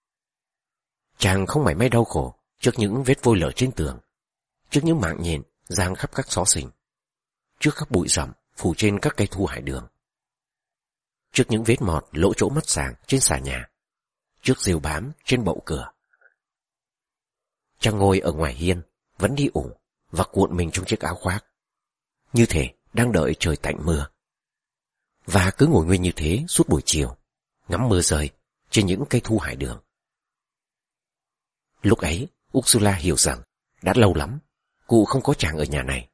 Chàng không mảy may đau khổ trước những vết vôi lở trên tường, trước những mạng nhện giang khắp các xó xỉnh, trước các bụi rậm phủ trên các cây thu hải đường, trước những vết mọt lỗ chỗ mắt sàng trên xà nhà, trước rêu bám trên bậu cửa. Chàng ngồi ở ngoài hiên, vẫn đi ủng và cuộn mình trong chiếc áo khoác, như thể đang đợi trời tạnh mưa. Và cứ ngồi nguyên như thế suốt buổi chiều, ngắm mưa rơi trên những cây thu hải đường. Lúc ấy, Ursula hiểu rằng đã lâu lắm cụ không có chàng ở nhà này.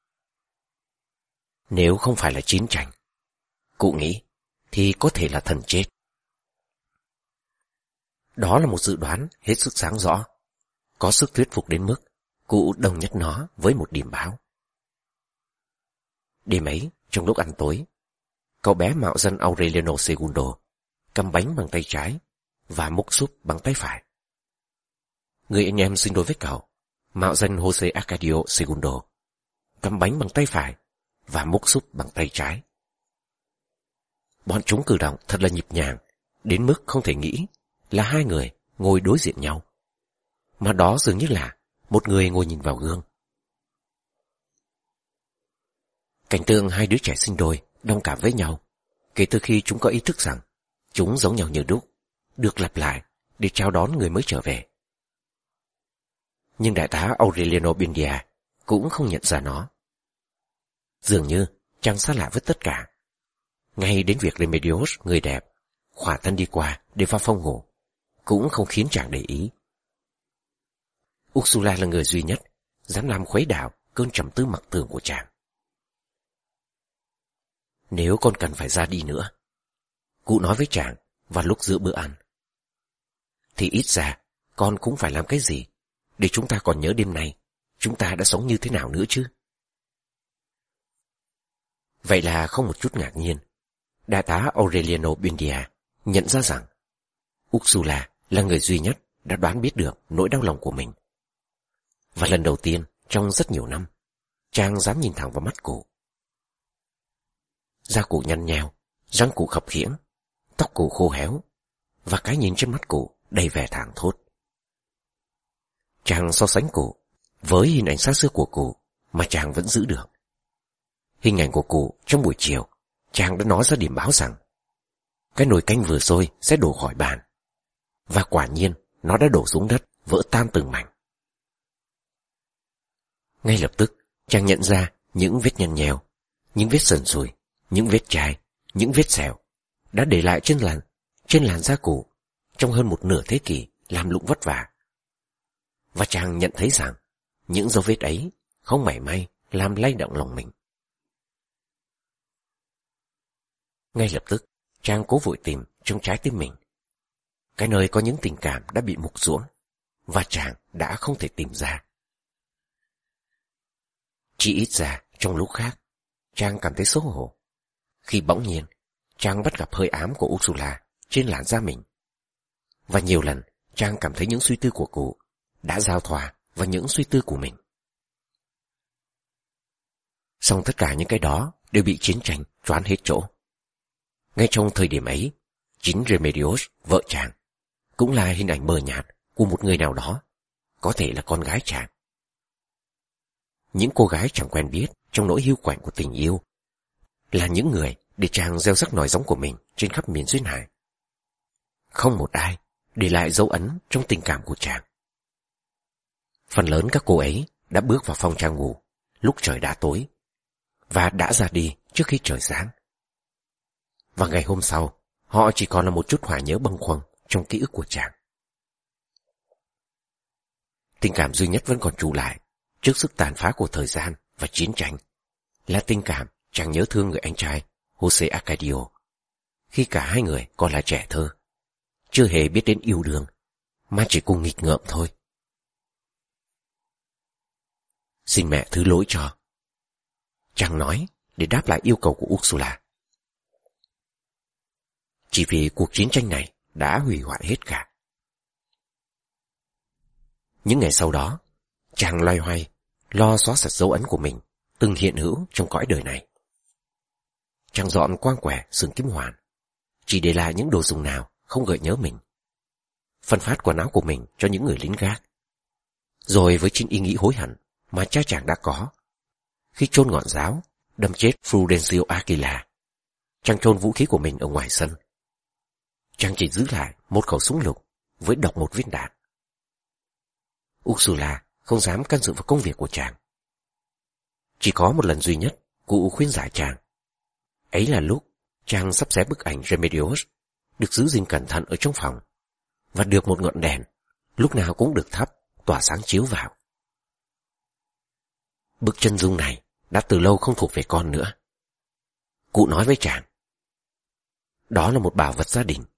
Nếu không phải là chiến tranh, cụ nghĩ, thì có thể là thần chết. Đó là một dự đoán hết sức sáng rõ, có sức thuyết phục đến mức cụ đồng nhất nó với một điểm báo. Đêm ấy, trong lúc ăn tối, cậu bé mạo danh Aureliano Segundo cầm bánh bằng tay trái và múc súp bằng tay phải. Người anh em sinh đôi với cậu, mạo danh Jose Arcadio Segundo, cầm bánh bằng tay phải và múc súp bằng tay trái. Bọn chúng cử động thật là nhịp nhàng, đến mức không thể nghĩ là hai người ngồi đối diện nhau, mà đó dường như là một người ngồi nhìn vào gương. Cảnh tượng hai đứa trẻ sinh đôi đồng cảm với nhau kể từ khi chúng có ý thức rằng chúng giống nhau như đúc, được lặp lại để chào đón người mới trở về. Nhưng đại tá Aureliano Buendia cũng không nhận ra nó. Dường như chàng xa lạ với tất cả, ngay đến việc Remedios, người đẹp, khỏa thân đi qua để vào phòng ngủ, cũng không khiến chàng để ý. Ursula là người duy nhất dám làm khuấy đảo cơn trầm tư mặc tưởng của chàng. Nếu con cần phải ra đi nữa, cụ nói với chàng vào lúc giữa bữa ăn, thì ít ra con cũng phải làm cái gì để chúng ta còn nhớ đêm nay chúng ta đã sống như thế nào nữa chứ. Vậy là không một chút ngạc nhiên, đại tá Aureliano Buendia nhận ra rằng Ursula là người duy nhất đã đoán biết được nỗi đau lòng của mình. Và lần đầu tiên trong rất nhiều năm, chàng dám nhìn thẳng vào mắt cụ. Da cụ nhăn nheo, răng cụ khập khiễng, tóc cụ khô héo, và cái nhìn trên mắt cụ đầy vẻ thảng thốt. Chàng so sánh cụ với hình ảnh xa xưa của cụ mà chàng vẫn giữ được. Hình ảnh của cụ trong buổi chiều, chàng đã nói ra điểm báo rằng cái nồi canh vừa sôi sẽ đổ khỏi bàn. Và quả nhiên nó đã đổ xuống đất, vỡ tan từng mảnh. Ngay lập tức, chàng nhận ra những vết nhăn nhèo, những vết sần sùi, những vết chai, những vết sẹo đã để lại trên làn da cụ trong hơn một nửa thế kỷ làm lụng vất vả. Và chàng nhận thấy rằng những dấu vết ấy không mảy may làm lay động lòng mình. Ngay lập tức, chàng cố vội tìm trong trái tim mình cái nơi có những tình cảm đã bị mục ruỗng, và chàng đã không thể tìm ra. Chỉ ít ra trong lúc khác, chàng cảm thấy xấu hổ khi bỗng nhiên chàng bắt gặp hơi ám của Ursula trên làn da mình. Và nhiều lần chàng cảm thấy những suy tư của cụ đã giao thoa vào những suy tư của mình. Song tất cả những cái đó đều bị chiến tranh choán hết chỗ. Ngay trong thời điểm ấy, chính Remedios, vợ chàng, cũng là hình ảnh mờ nhạt của một người nào đó, có thể là con gái chàng. Những cô gái chẳng quen biết trong nỗi hiu quạnh của tình yêu là những người để chàng gieo rắc nòi giống của mình trên khắp miền duyên hải. Không một ai để lại dấu ấn trong tình cảm của chàng. Phần lớn các cô ấy đã bước vào phòng chàng ngủ lúc trời đã tối và đã ra đi trước khi trời sáng. Và ngày hôm sau, họ chỉ còn là một chút hoài nhớ bâng khuâng trong ký ức của chàng. Tình cảm duy nhất vẫn còn trụ lại trước sức tàn phá của thời gian và chiến tranh là tình cảm chàng nhớ thương người anh trai Jose Arcadio khi cả hai người còn là trẻ thơ, chưa hề biết đến yêu đương mà chỉ cùng nghịch ngợm thôi. Xin mẹ thứ lỗi cho, chàng nói để đáp lại yêu cầu của Ursula. Chỉ vì cuộc chiến tranh này đã hủy hoại hết cả. Những ngày sau đó, chàng loay hoay lo xóa sạch dấu ấn của mình từng hiện hữu trong cõi đời này. Chàng dọn quang quẻ xưởng kiếm hoàn, chỉ để lại những đồ dùng nào không gợi nhớ mình. Phân phát quần áo của mình cho những người lính gác. Rồi với chính ý nghĩ hối hận mà cha chàng đã có khi chôn ngọn giáo, đâm chết Fulgencio Aquila. Chàng chôn vũ khí của mình ở ngoài sân. Chàng chỉ giữ lại một khẩu súng lục với độc một viên đạn. Ursula không dám can dự vào công việc của chàng. Chỉ có một lần duy nhất cụ khuyên giải chàng. Ấy là lúc chàng sắp xé bức ảnh Remedios được giữ gìn cẩn thận ở trong phòng và được một ngọn đèn lúc nào cũng được thắp tỏa sáng chiếu vào. Bức chân dung này đã từ lâu không thuộc về con nữa. Cụ nói với chàng, đó là một bảo vật gia đình.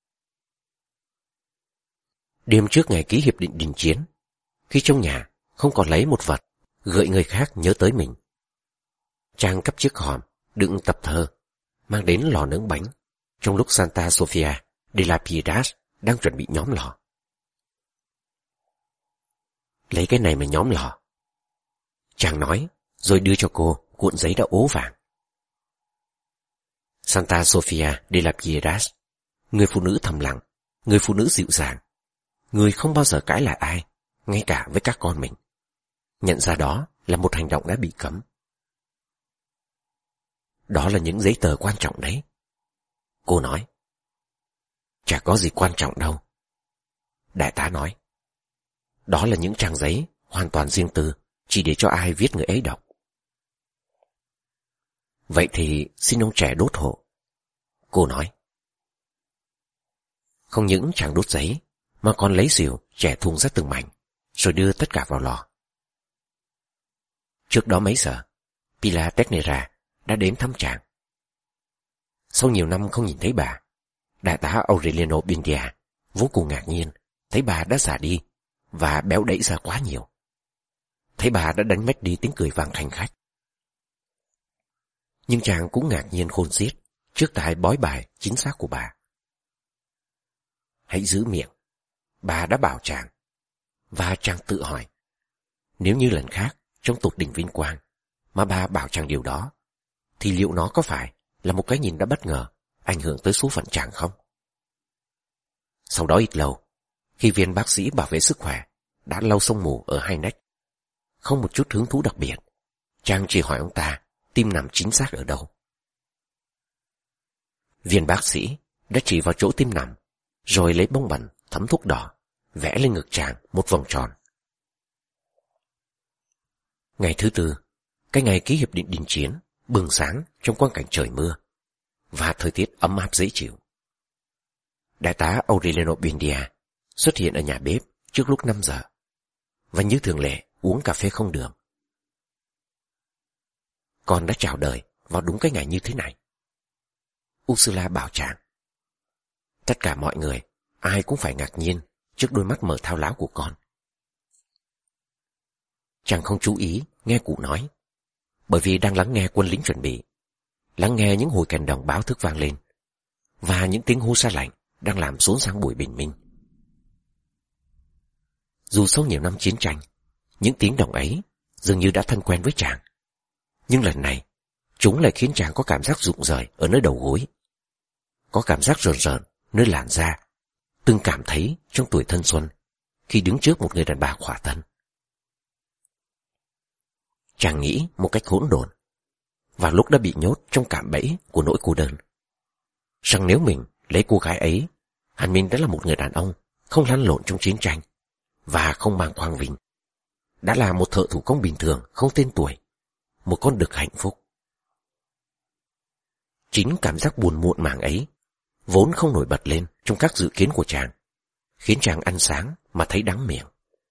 Đêm trước ngày ký hiệp định đình chiến, khi trong nhà không còn lấy một vật gợi người khác nhớ tới mình, chàng cắp chiếc hòm đựng tập thơ mang đến lò nướng bánh trong lúc Santa Sofia de la Piedad đang chuẩn bị nhóm lò. Lấy cái này mà nhóm lò, chàng nói, rồi đưa cho cô cuộn giấy đã ố vàng. Santa Sofia de la Piedad, người phụ nữ thầm lặng, người phụ nữ dịu dàng, người không bao giờ cãi lại ai, ngay cả với các con mình. Nhận ra đó là một hành động đã bị cấm. Đó là những giấy tờ quan trọng đấy. Cô nói. Chả có gì quan trọng đâu. Đại tá nói. Đó là những trang giấy hoàn toàn riêng tư, chỉ để cho ai viết người ấy đọc. Vậy thì xin ông trẻ đốt hộ. Cô nói. Không những chàng đốt giấy, mà còn lấy rìu chẻ thùng ra từng mảnh, rồi đưa tất cả vào lò. Trước đó mấy giờ, Pilar Teixeira đã đến thăm chàng. Sau nhiều năm không nhìn thấy bà, đại tá Aureliano Buendia vô cùng ngạc nhiên thấy bà đã già đi và béo đẫy ra quá nhiều. Thấy bà đã đánh mất đi tiếng cười vang khanh khách. Nhưng chàng cũng ngạc nhiên khôn xiết trước tài bói bài chính xác của bà. Hãy giữ miệng, bà đã bảo chàng. Và chàng tự hỏi, nếu như lần khác trong tột đỉnh vinh quang mà bà bảo chàng điều đó, thì liệu nó có phải là một cái nhìn đã bất ngờ ảnh hưởng tới số phận chàng không? Sau đó ít lâu, khi viên bác sĩ bảo vệ sức khỏe đã lau sông mù ở hai nách, không một chút hứng thú đặc biệt, chàng chỉ hỏi ông ta tim nằm chính xác ở đâu. Viên bác sĩ đã chỉ vào chỗ tim nằm, rồi lấy bông bẩn thấm thuốc đỏ vẽ lên ngực chàng một vòng tròn. Ngày thứ tư, cái ngày ký hiệp định đình chiến, bừng sáng trong quang cảnh trời mưa và thời tiết ấm áp dễ chịu. Đại tá Aureliano Buendia xuất hiện ở nhà bếp trước lúc 5 giờ và như thường lệ uống cà phê không đường. Con đã chào đời vào đúng cái ngày như thế này. Ursula bảo chàng. Tất cả mọi người, ai cũng phải ngạc nhiên trước đôi mắt mở thao láo của con. Chàng không chú ý nghe cụ nói, bởi vì đang lắng nghe quân lính chuẩn bị, lắng nghe những hồi kèn đồng báo thức vang lên, và những tiếng hô xa lạnh đang làm xốn sang buổi bình minh. Dù sau nhiều năm chiến tranh, những tiếng đồng ấy dường như đã thân quen với chàng, nhưng lần này chúng lại khiến chàng có cảm giác rụng rời ở nơi đầu gối, có cảm giác rờn rợn nơi làn da, từng cảm thấy trong tuổi thanh xuân khi đứng trước một người đàn bà khỏa thân. Chàng nghĩ một cách hỗn độn, và lúc đã bị nhốt trong cạm bẫy của nỗi cô đơn, rằng nếu mình lấy cô gái ấy, hẳn mình đã là một người đàn ông không lăn lộn trong chiến tranh và không mang quang vinh, đã là một thợ thủ công bình thường không tên tuổi, một con đực hạnh phúc. Chính cảm giác buồn muộn màng ấy, vốn không nổi bật lên trong các dự kiến của chàng, khiến chàng ăn sáng mà thấy đắng miệng.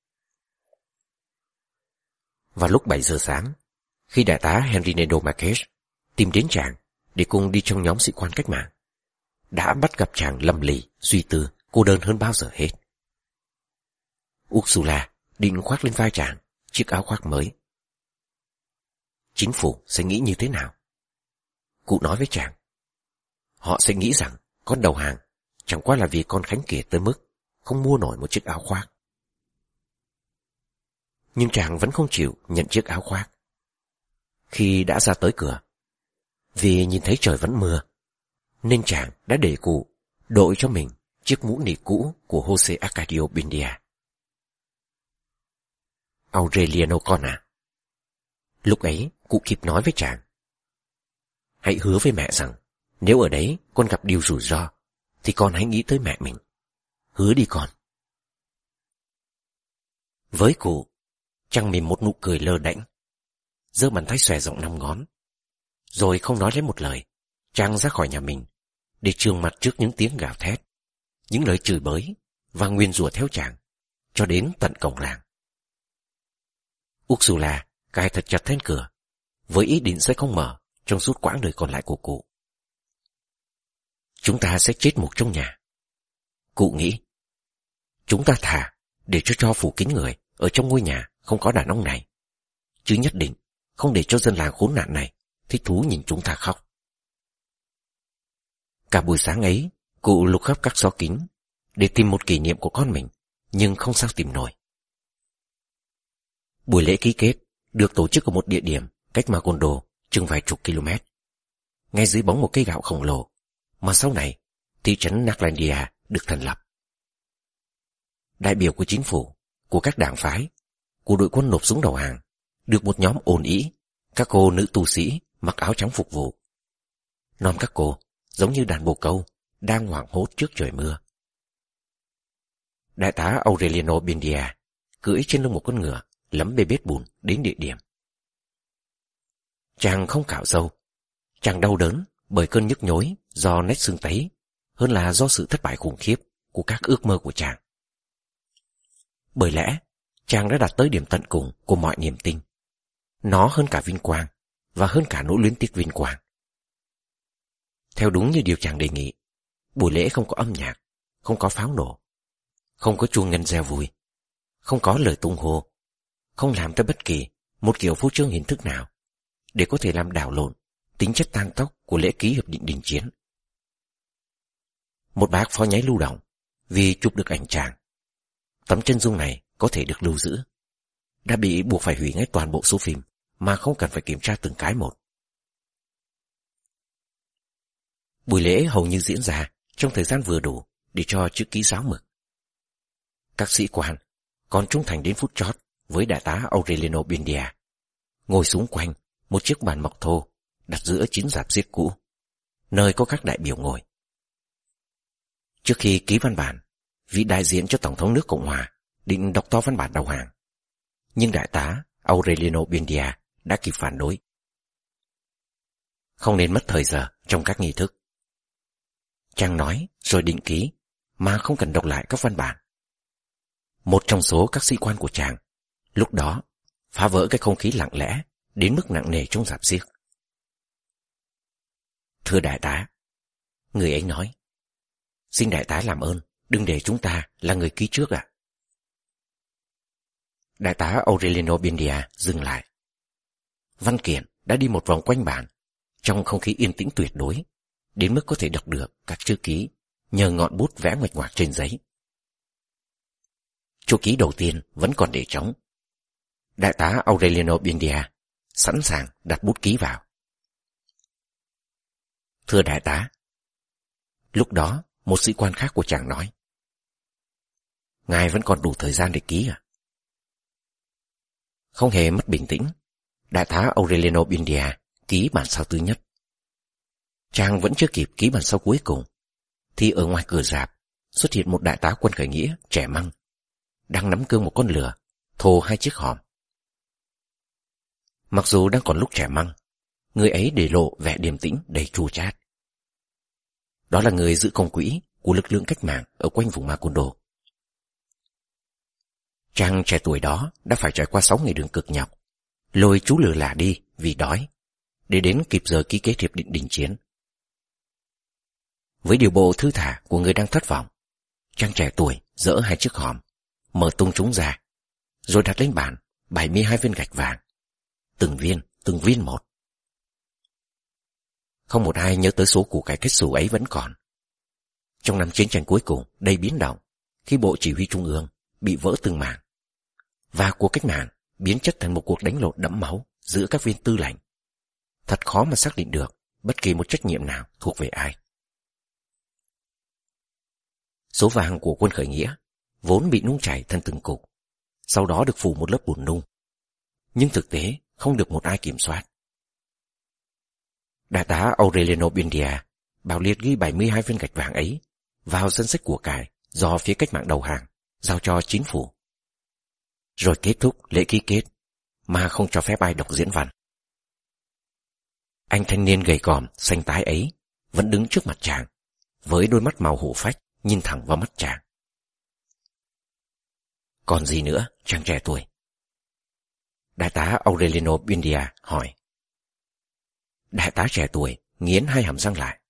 Vào lúc 7 giờ sáng, khi đại tá Henrinedo Marquez tìm đến chàng để cùng đi trong nhóm sĩ quan cách mạng, đã bắt gặp chàng lầm lì, suy tư, cô đơn hơn bao giờ hết. Ursula định khoác lên vai chàng chiếc áo khoác mới. Chính phủ sẽ nghĩ như thế nào? Cụ nói với chàng. Họ sẽ nghĩ rằng con đầu hàng chẳng qua là vì con khánh kiệt tới mức không mua nổi một chiếc áo khoác. Nhưng chàng vẫn không chịu nhận chiếc áo khoác. Khi đã ra tới cửa, vì nhìn thấy trời vẫn mưa, nên chàng đã để cụ đội cho mình chiếc mũ nỉ cũ của Jose Arcadio Buendia. Aureliano con à, Lúc ấy, cụ kịp nói với chàng: hãy hứa với mẹ rằng, nếu ở đấy con gặp điều rủi ro, thì con hãy nghĩ tới mẹ mình. Hứa đi con. Với cụ, Chàng mỉm một nụ cười lơ đễnh, giơ bàn tay xòe rộng 5 ngón. Rồi không nói lấy một lời, Chàng ra khỏi nhà mình, để trương mặt trước những tiếng gào thét, những lời chửi bới và nguyền rủa theo chàng, cho đến tận cổng làng. Ursula cài thật chặt then cửa, với ý định sẽ không mở trong suốt quãng đời còn lại của cụ. Chúng ta sẽ chết mục trong nhà. Cụ nghĩ, chúng ta thà để cho phủ kín người ở trong ngôi nhà không có đàn ông này, chứ nhất định không để cho dân làng khốn nạn này thích thú nhìn chúng ta khóc. Cả buổi sáng ấy, cụ lục khắp các xó kín để tìm một kỷ niệm của con mình, nhưng không sao tìm nổi. Buổi lễ ký kết được tổ chức ở một địa điểm cách Macondo chừng vài chục km, ngay dưới bóng một cây gạo khổng lồ mà sau này thị trấn Naclandia được thành lập. Đại biểu của chính phủ, của các đảng phái, của đội quân nộp súng đầu hàng, được một nhóm ồn ĩ, các cô nữ tu sĩ mặc áo trắng phục vụ. Non các cô giống như đàn bồ câu đang hoảng hốt trước trời mưa. Đại tá Aureliano Buendia cưỡi trên lưng một con ngựa lấm bê bết bùn đến địa điểm. Chàng không cạo râu, chàng đau đớn bởi cơn nhức nhối do nét xương tấy hơn là do sự thất bại khủng khiếp của các ước mơ của chàng. Bởi lẽ chàng đã đạt tới điểm tận cùng của mọi niềm tin. Nó hơn cả vinh quang và hơn cả nỗi luyến tiếc vinh quang. Theo đúng như điều chàng đề nghị, buổi lễ không có âm nhạc, không có pháo nổ, không có chuông ngân reo vui, không có lời tung hô, không làm tới bất kỳ một kiểu phô trương hình thức nào để có thể làm đảo lộn tính chất tang tóc của lễ ký hiệp định đình chiến. Một bác phó nháy lưu động vì chụp được ảnh chàng. Tấm chân dung này có thể được lưu giữ, đã bị buộc phải hủy ngay toàn bộ số phim mà không cần phải kiểm tra từng cái một. Buổi lễ hầu như diễn ra trong thời gian vừa đủ để cho chữ ký giáo mực. Các sĩ quan còn trung thành đến phút chót với đại tá Aureliano Buendia, ngồi xung quanh một chiếc bàn mộc thô đặt giữa chín rạp xiếc cũ, nơi có các đại biểu ngồi. Trước khi ký văn bản, vị đại diện cho Tổng thống nước Cộng hòa định đọc to văn bản đầu hàng, nhưng đại tá Aureliano Buendia đã kịp phản đối. Không nên mất thời giờ trong các nghi thức. Chàng nói rồi định ký mà không cần đọc lại các văn bản. Một trong số các sĩ quan của chàng lúc đó phá vỡ cái không khí lặng lẽ đến mức nặng nề trong rạp xiếc. Thưa đại tá, người ấy nói, xin đại tá làm ơn đừng để chúng ta là người ký trước ạ. Đại tá Aureliano Buendia dừng lại. Văn kiện đã đi một vòng quanh bàn trong không khí yên tĩnh tuyệt đối, đến mức có thể đọc được các chữ ký nhờ ngọn bút vẽ nguệch ngoạc trên giấy. Chỗ ký đầu tiên vẫn còn để trống. Đại tá Aureliano Buendia sẵn sàng đặt bút ký vào. Thưa đại tá. Lúc đó một sĩ quan khác của chàng nói, ngài vẫn còn đủ thời gian để ký à? Không hề mất bình tĩnh, đại tá Aureliano Buendia ký bản sao thứ nhất. Chàng vẫn chưa kịp ký bản sao cuối cùng, thì ở ngoài cửa rạp xuất hiện một đại tá quân khởi nghĩa trẻ măng, đang nắm cương một con lừa, thô 2 chiếc hòm. Mặc dù đang còn lúc trẻ măng, người ấy để lộ vẻ điềm tĩnh đầy chua chát. Đó là người giữ công quỹ của lực lượng cách mạng ở quanh vùng Macondo. Chàng trẻ tuổi đó đã phải trải qua 6 ngày đường cực nhọc, lôi chú lừa lả đi vì đói, để đến kịp giờ ký kết hiệp định đình chiến. Với điều bộ thư thả của người đang thất vọng, chàng trẻ tuổi dỡ 2 chiếc hòm, mở tung chúng ra, rồi đặt lên bàn 72 viên gạch vàng, từng viên một. Không một ai nhớ tới số củ cải kết xù ấy vẫn còn. Trong năm chiến tranh cuối cùng đầy biến động, khi bộ chỉ huy trung ương bị vỡ từng mảng, và cuộc cách mạng biến chất thành một cuộc đánh lộn đẫm máu giữa các viên tư lệnh, thật khó mà xác định được bất kỳ một trách nhiệm nào thuộc về ai. Số vàng của quân khởi nghĩa vốn bị nung chảy thành từng cục, sau đó được phủ một lớp bùn nung, nhưng thực tế không được một ai kiểm soát. Đại tá Aureliano Buendia bảo liệt ghi 72 viên gạch vàng ấy vào danh sách của cải do phía cách mạng đầu hàng giao cho chính phủ. Rồi kết thúc lễ ký kết mà không cho phép ai đọc diễn văn. Anh thanh niên gầy còm xanh tái ấy vẫn đứng trước mặt chàng với đôi mắt màu hổ phách nhìn thẳng vào mắt chàng. Còn gì nữa, chàng trẻ tuổi? Đại tá Aureliano Buendia hỏi. Đại tá trẻ tuổi nghiến hai hàm răng lại.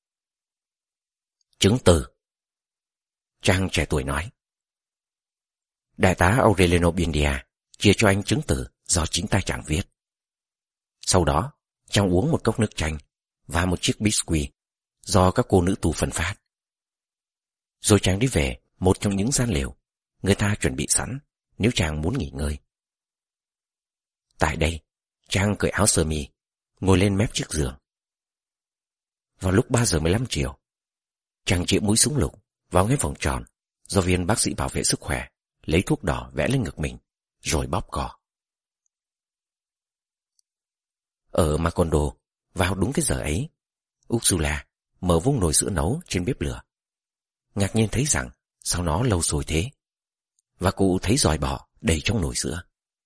Chứng từ. Chàng trẻ tuổi nói. Đại tá Aureliano Buendia chia cho anh chứng từ do chính tay chàng viết. Sau đó, chàng uống một cốc nước chanh và một chiếc biscuit do các cô nữ tù phân phát. Rồi chàng đi về một trong những gian lều người ta chuẩn bị sẵn nếu chàng muốn nghỉ ngơi. Tại đây, chàng cởi áo sơ mi, ngồi lên mép chiếc giường. Vào lúc 3 giờ 15 chiều, chàng chĩa mũi súng lục vào cái vòng tròn do viên bác sĩ bảo vệ sức khỏe lấy thuốc đỏ vẽ lên ngực mình, rồi bóp cò. Ở Macondo, vào đúng cái giờ ấy, Ursula mở vung nồi sữa nấu trên bếp lửa. Ngạc nhiên thấy rằng sao nó lâu rồi thế, và cụ thấy giòi bò đầy trong nồi sữa.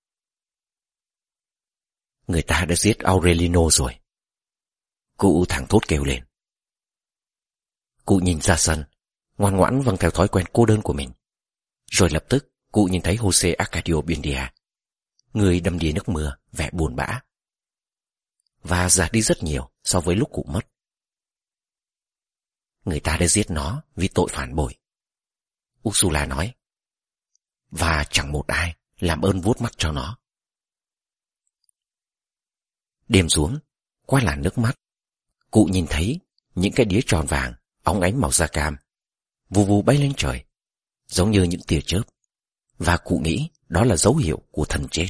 Người ta đã giết Aureliano rồi. Cụ thảng thốt kêu lên. Cụ nhìn ra sân, ngoan ngoãn vâng theo thói quen cô đơn của mình. Rồi lập tức cụ nhìn thấy Jose Arcadio Buendia, người đầm đìa nước mưa, vẻ buồn bã, và già đi rất nhiều so với lúc cụ mất. Người ta đã giết nó vì tội phản bội, Ursula nói, và chẳng một ai làm ơn vuốt mắt cho nó. Đêm xuống, qua làn nước mắt, cụ nhìn thấy những cái đĩa tròn vàng óng ánh màu da cam vù vù bay lên trời, giống như những tia chớp, và cụ nghĩ đó là dấu hiệu của thần chết.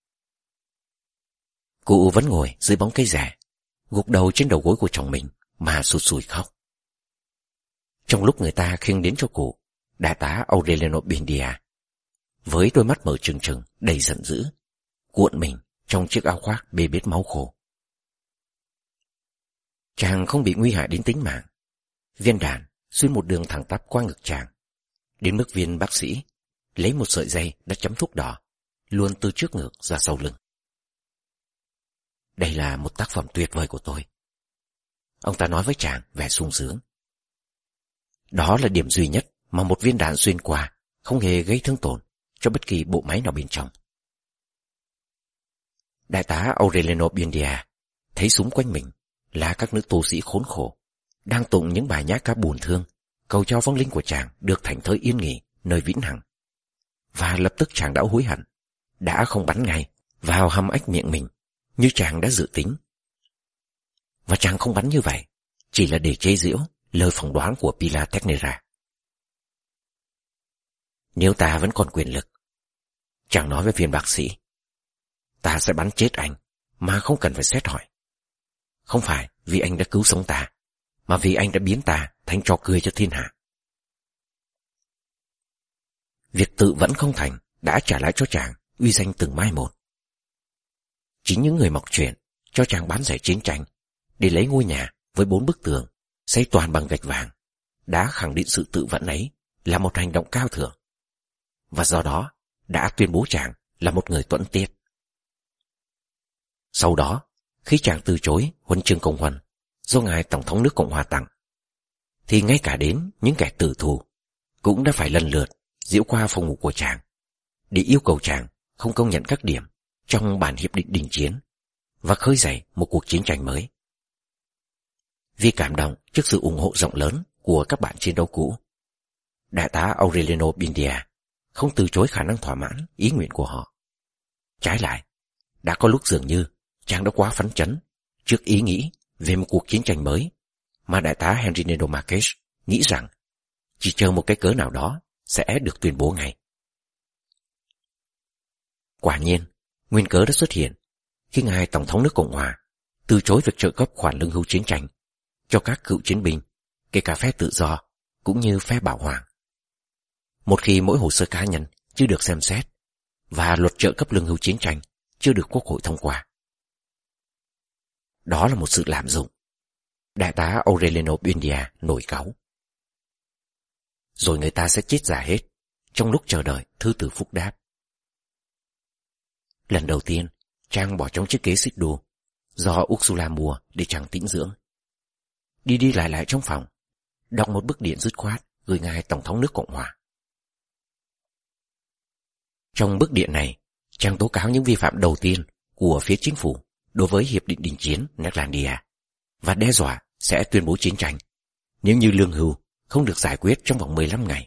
Cụ vẫn ngồi dưới bóng cây rẻ, gục đầu trên đầu gối của chồng mình mà sụt sùi khóc. Trong lúc người ta khiêng đến cho cụ, đại tá Aureliano Buendia, với đôi mắt mở trừng trừng đầy giận dữ, cuộn mình trong chiếc áo khoác bê bết máu khô. Chàng không bị nguy hại đến tính mạng. Viên đạn xuyên một đường thẳng tắp qua ngực chàng, đến mức viên bác sĩ lấy một sợi dây đã chấm thuốc đỏ luôn từ trước ngực ra sau lưng. Đây là một tác phẩm tuyệt vời của tôi, ông ta nói với chàng vẻ sung sướng. Đó là điểm duy nhất mà một viên đạn xuyên qua không hề gây thương tổn cho bất kỳ bộ máy nào bên trong. Đại tá Aureliano Buendia thấy xung quanh mình là các nữ tù sĩ khốn khổ, đang tụng những bài nhã ca buồn thương, cầu cho vong linh của chàng được thảnh thơi yên nghỉ nơi vĩnh hằng. Và lập tức chàng đã hối hận, đã không bắn ngay vào hăm ếch miệng mình như chàng đã dự tính. Và chàng không bắn như vậy chỉ là để chế giễu lời phỏng đoán của Pilar Teixeira. Nếu ta vẫn còn quyền lực, chàng nói với viên bác sĩ, ta sẽ bắn chết anh mà không cần phải xét hỏi. Không phải vì anh đã cứu sống ta, mà vì anh đã biến ta thành trò cười cho thiên hạ. Việc tự vẫn không thành đã trả lại cho chàng uy danh từng mai một. Chính những người mọc chuyện cho chàng bán rẻ chiến tranh để lấy ngôi nhà với 4 bức tường xây toàn bằng gạch vàng đã khẳng định sự tự vẫn ấy là một hành động cao thượng, và do đó đã tuyên bố chàng là một người tuẫn tiết. Sau đó, khi chàng từ chối huân chương công huân do ngài Tổng thống nước Cộng hòa tặng, thì ngay cả đến những kẻ tử thù cũng đã phải lần lượt diễu qua phòng ngủ của chàng để yêu cầu chàng không công nhận các điểm trong bản hiệp định đình chiến và khơi dậy một cuộc chiến tranh mới. Vì cảm động trước sự ủng hộ rộng lớn của các bạn chiến đấu cũ, đại tá Aureliano Buendia không từ chối khả năng thỏa mãn ý nguyện của họ. Trái lại, đã có lúc dường như chàng đã quá phấn chấn trước ý nghĩ về một cuộc chiến tranh mới mà đại tá Henrinedo Marques nghĩ rằng chỉ chờ một cái cớ nào đó sẽ được tuyên bố ngay. Quả nhiên, nguyên cớ đã xuất hiện khi ngài Tổng thống nước Cộng hòa từ chối việc trợ cấp khoản lương hưu chiến tranh cho các cựu chiến binh, kể cả phe tự do cũng như phe bảo hoàng. Một khi mỗi hồ sơ cá nhân chưa được xem xét và luật trợ cấp lương hưu chiến tranh chưa được Quốc hội thông qua. Đó là một sự lạm dụng. Đại tá Aureliano Buendia nổi cáu. Rồi người ta sẽ chết già hết trong lúc chờ đợi thư từ phúc đáp. Lần đầu tiên, Trang bỏ trong chiếc ghế xích đu do Ursula mua để Trang tĩnh dưỡng. Đi đi lại trong phòng, đọc một bức điện dứt khoát gửi ngài Tổng thống nước Cộng hòa. Trong bức điện này, Trang tố cáo những vi phạm đầu tiên của phía chính phủ đối với Hiệp định Đình chiến Nederlandia và đe dọa sẽ tuyên bố chiến tranh nếu như lương hưu không được giải quyết trong vòng 15 ngày.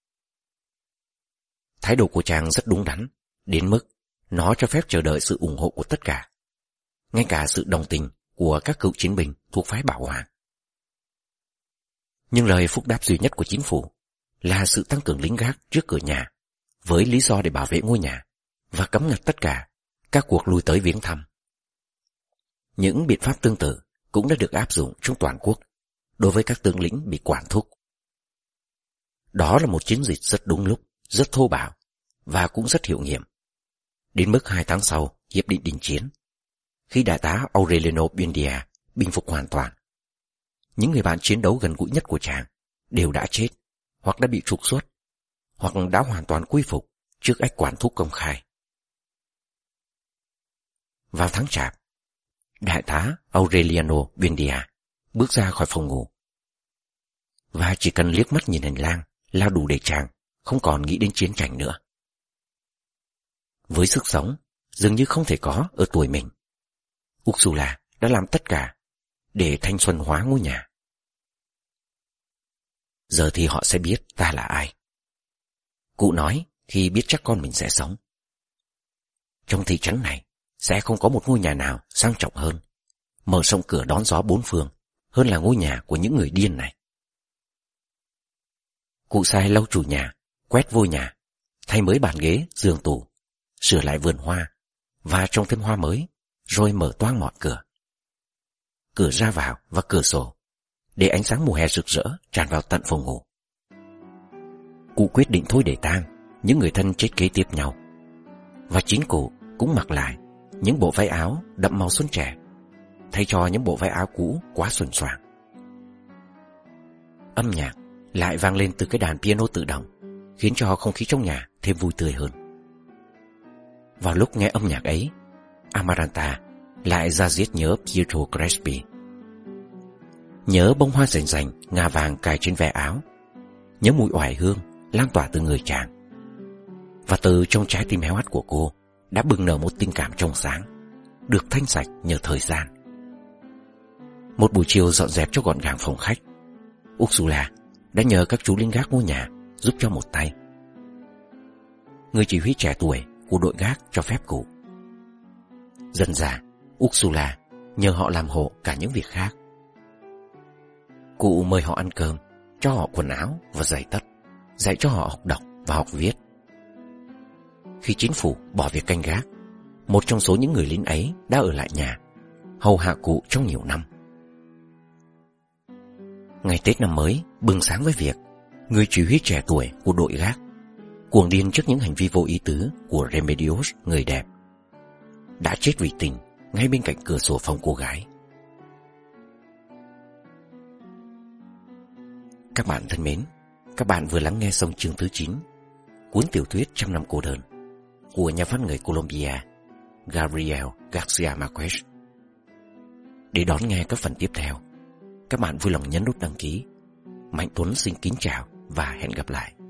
Thái độ của Trang rất đúng đắn, đến mức nó cho phép chờ đợi sự ủng hộ của tất cả, ngay cả sự đồng tình của các cựu chiến binh thuộc phái Bảo Hoàng. Nhưng lời phúc đáp duy nhất của chính phủ là sự tăng cường lính gác trước cửa nhà với lý do để bảo vệ ngôi nhà và cấm ngặt tất cả các cuộc lui tới viếng thăm. Những biện pháp tương tự cũng đã được áp dụng trong toàn quốc đối với các tướng lĩnh bị quản thúc. Đó là một chiến dịch rất đúng lúc, rất thô bạo và cũng rất hiệu nghiệm. Đến mức 2 tháng sau Hiệp định Đình chiến, khi đại tá Aureliano Buendia bình phục hoàn toàn, những người bạn chiến đấu gần gũi nhất của chàng đều đã chết, hoặc đã bị trục xuất, hoặc đã hoàn toàn quy phục trước ách quản thúc công khai. Vào tháng Chạp, đại tá Aureliano Buendia bước ra khỏi phòng ngủ, và chỉ cần liếc mắt nhìn hành lang là đủ để chàng không còn nghĩ đến chiến tranh nữa. Với sức sống dường như không thể có ở tuổi mình, Ursula đã làm tất cả để thanh xuân hóa ngôi nhà. Giờ thì họ sẽ biết ta là ai. Cụ nói khi biết chắc con mình sẽ sống. Trong thị trấn này sẽ không có một ngôi nhà nào sang trọng hơn, mở rộng cửa đón gió bốn phương hơn là ngôi nhà của những người điên này. Cụ sai lau chùi nhà, quét vôi nhà, thay mới bàn ghế, giường tủ, sửa lại vườn hoa và trồng thêm hoa mới, rồi mở toang mọi cửa. Cửa ra vào và cửa sổ, để ánh sáng mùa hè rực rỡ tràn vào tận phòng ngủ. Cụ quyết định thôi để tang những người thân chết kế tiếp nhau, và chính cụ cũng mặc lại những bộ váy áo đậm màu xuân trẻ, thay cho những bộ váy áo cũ quá xuân xoàng. Âm nhạc lại vang lên từ cái đàn piano tự động, khiến cho không khí trong nhà thêm vui tươi hơn. Vào lúc nghe âm nhạc ấy, Amaranta lại ra diết nhớ Pietro Crespi, nhớ bông hoa rành rành ngà vàng cài trên ve áo, nhớ mùi oải hương lan tỏa từ người chàng. Và từ trong trái tim héo hắt của cô đã bừng nở một tình cảm trong sáng, được thanh sạch nhờ thời gian. Một buổi chiều dọn dẹp cho gọn gàng phòng khách, Ursula đã nhờ các chú lính gác ngôi nhà giúp cho một tay. Người chỉ huy trẻ tuổi của đội gác cho phép cụ. Dần dà, Ursula nhờ họ làm hộ cả những việc khác. Cụ mời họ ăn cơm, cho họ quần áo và giày tất, dạy cho họ học đọc và học viết. Khi chính phủ bỏ việc canh gác, một trong số những người lính ấy đã ở lại nhà, hầu hạ cụ trong nhiều năm. Ngày Tết năm mới bừng sáng với việc người chỉ huy trẻ tuổi của đội gác cuồng điên trước những hành vi vô ý tứ của Remedios, người đẹp, đã chết vì tình ngay bên cạnh cửa sổ phòng cô gái. Các bạn thân mến, các bạn vừa lắng nghe xong chương thứ 9 cuốn tiểu thuyết Trăm năm cô đơn của nhà văn người Colombia Gabriel Garcia Marquez. Để đón nghe các phần tiếp theo, các bạn vui lòng nhấn nút đăng ký. Mạnh Tuấn xin kính chào và hẹn gặp lại.